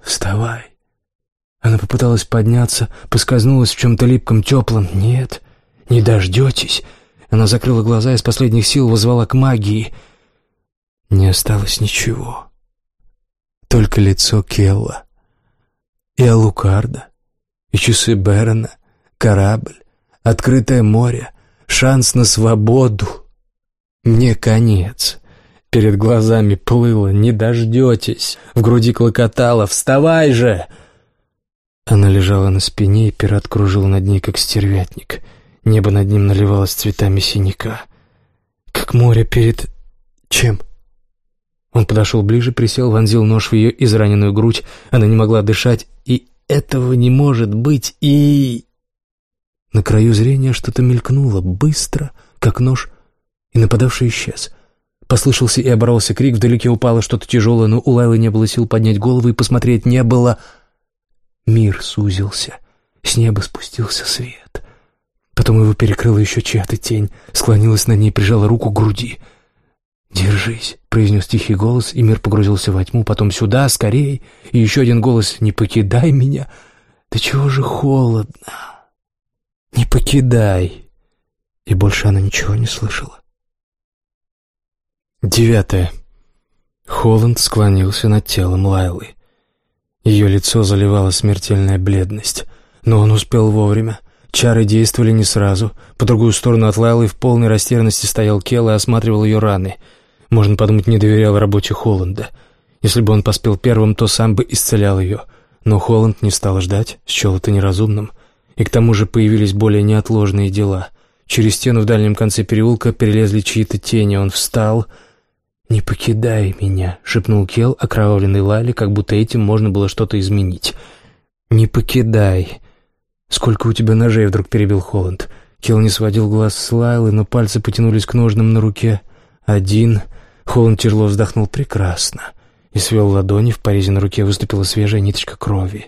вставай». Она попыталась подняться, поскользнулась в чем-то липком, теплом. Нет, Не дождетесь?» Она закрыла глаза и из последних сил воззвала к магии. Не осталось ничего. Только лицо Келла. И Алукарда, и часы Берона, корабль, открытое море, шанс на свободу. Мне конец. Перед глазами плыло: «Не дождетесь!» В груди клокотало: «Вставай же!» Она лежала на спине, и пират кружил над ней, как стервятник. Небо над ним наливалось цветами синяка. Как море перед... чем? Он подошел ближе, присел, вонзил нож в ее израненную грудь. Она не могла дышать. И этого не может быть. И... На краю зрения что-то мелькнуло, быстро, как нож, и нападавший исчез. Послышался и оборвался крик, вдалеке упало что-то тяжелое, но у Лайлы не было сил поднять голову и посмотреть. Не было... Мир сузился, с неба спустился свет. Потом его перекрыла еще чья-то тень, склонилась над ней, прижала руку к груди. «Держись», — произнес тихий голос, и мир погрузился во тьму. Потом «Сюда, скорей!» И еще один голос: «Не покидай меня!» «Да чего же холодно!» «Не покидай!» И больше она ничего не слышала. Девятое. Холланд склонился над телом Лайлы. Ее лицо заливала смертельная бледность, но он успел вовремя. Чары действовали не сразу. По другую сторону от Лайлы в полной растерянности стоял Келл и осматривал ее раны. Можно подумать, не доверял работе Холланда. Если бы он поспел первым, то сам бы исцелял ее. Но Холланд не стал ждать, счел это неразумным. И к тому же появились более неотложные дела. Через стену в дальнем конце переулка перелезли чьи-то тени. Он встал. «Не покидай меня», — шепнул Келл окровавленной Лайле, как будто этим можно было что-то изменить. «Не покидай». «Сколько у тебя ножей?» — вдруг перебил Холланд. Келл не сводил глаз с Лайлы, но пальцы потянулись к ножнам на руке. «Один». Холланд тяжело вздохнул. «Прекрасно». И свел ладони, в порезе на руке выступила свежая ниточка крови.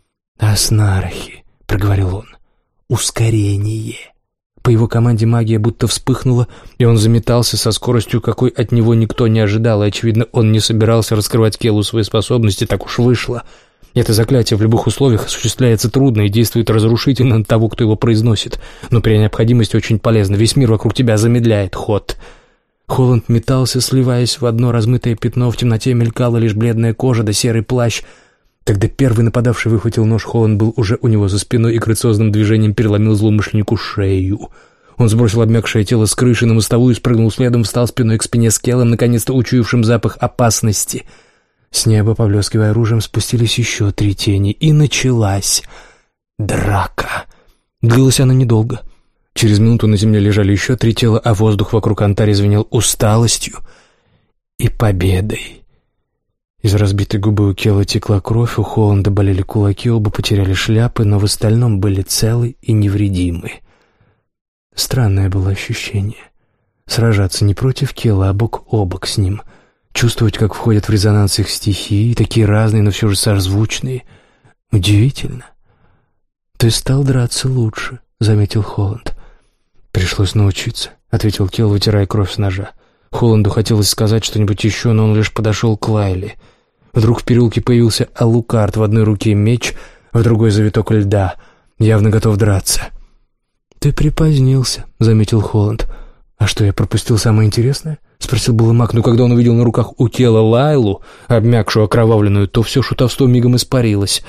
«Аснархи», — проговорил он. «Ускорение». По его команде магия будто вспыхнула, и он заметался со скоростью, какой от него никто не ожидал, и, очевидно, он не собирался раскрывать Келлу свои способности, так уж вышло. Это заклятие в любых условиях осуществляется трудно и действует разрушительно на того, кто его произносит, но при необходимости очень полезно. Весь мир вокруг тебя замедляет ход. Холланд метался, сливаясь в одно размытое пятно, в темноте мелькала лишь бледная кожа да серый плащ. Когда первый нападавший выхватил нож, Холланд был уже у него за спиной и грациозным движением переломил злоумышленнику шею. Он сбросил обмякшее тело с крыши на мостовую, спрыгнул следом, встал спиной к спине с Келлом, наконец-то учуявшим запах опасности. С неба, поблескивая оружием, спустились еще три тени, и началась драка. Длилась она недолго. Через минуту на земле лежали еще три тела, а воздух вокруг алтаря звенел усталостью и победой. Из разбитой губы у Келла текла кровь, у Холланда болели кулаки, оба потеряли шляпы, но в остальном были целы и невредимы. Странное было ощущение. Сражаться не против Келла, а бок о бок с ним. Чувствовать, как входят в резонанс их стихии, такие разные, но все же созвучные. Удивительно. «Ты стал драться лучше», — заметил Холланд. «Пришлось научиться», — ответил Келл, вытирая кровь с ножа. Холланду хотелось сказать что-нибудь еще, но он лишь подошел к Лайле. Вдруг в переулке появился Алукард, в одной руке меч, в другой завиток льда, явно готов драться. «Ты припозднился», — заметил Холланд. «А что, я пропустил самое интересное?» — спросил было маг, но когда он увидел на руках у Келла Лайлу, обмякшую, окровавленную, то все шутовство мигом испарилось.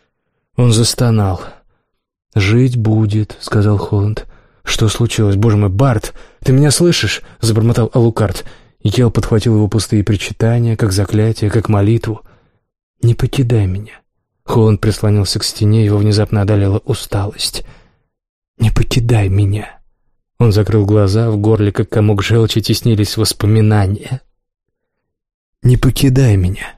Он застонал. «Жить будет», — сказал Холланд. «Что случилось? Боже мой, Барт, ты меня слышишь?» — забормотал Алукард. И Келл подхватил его пустые причитания, как заклятие, как молитву. «Не покидай меня». Холланд прислонился к стене, его внезапно одолела усталость. «Не покидай меня». Он закрыл глаза, в горле, как комок желчи, теснились воспоминания. «Не покидай меня».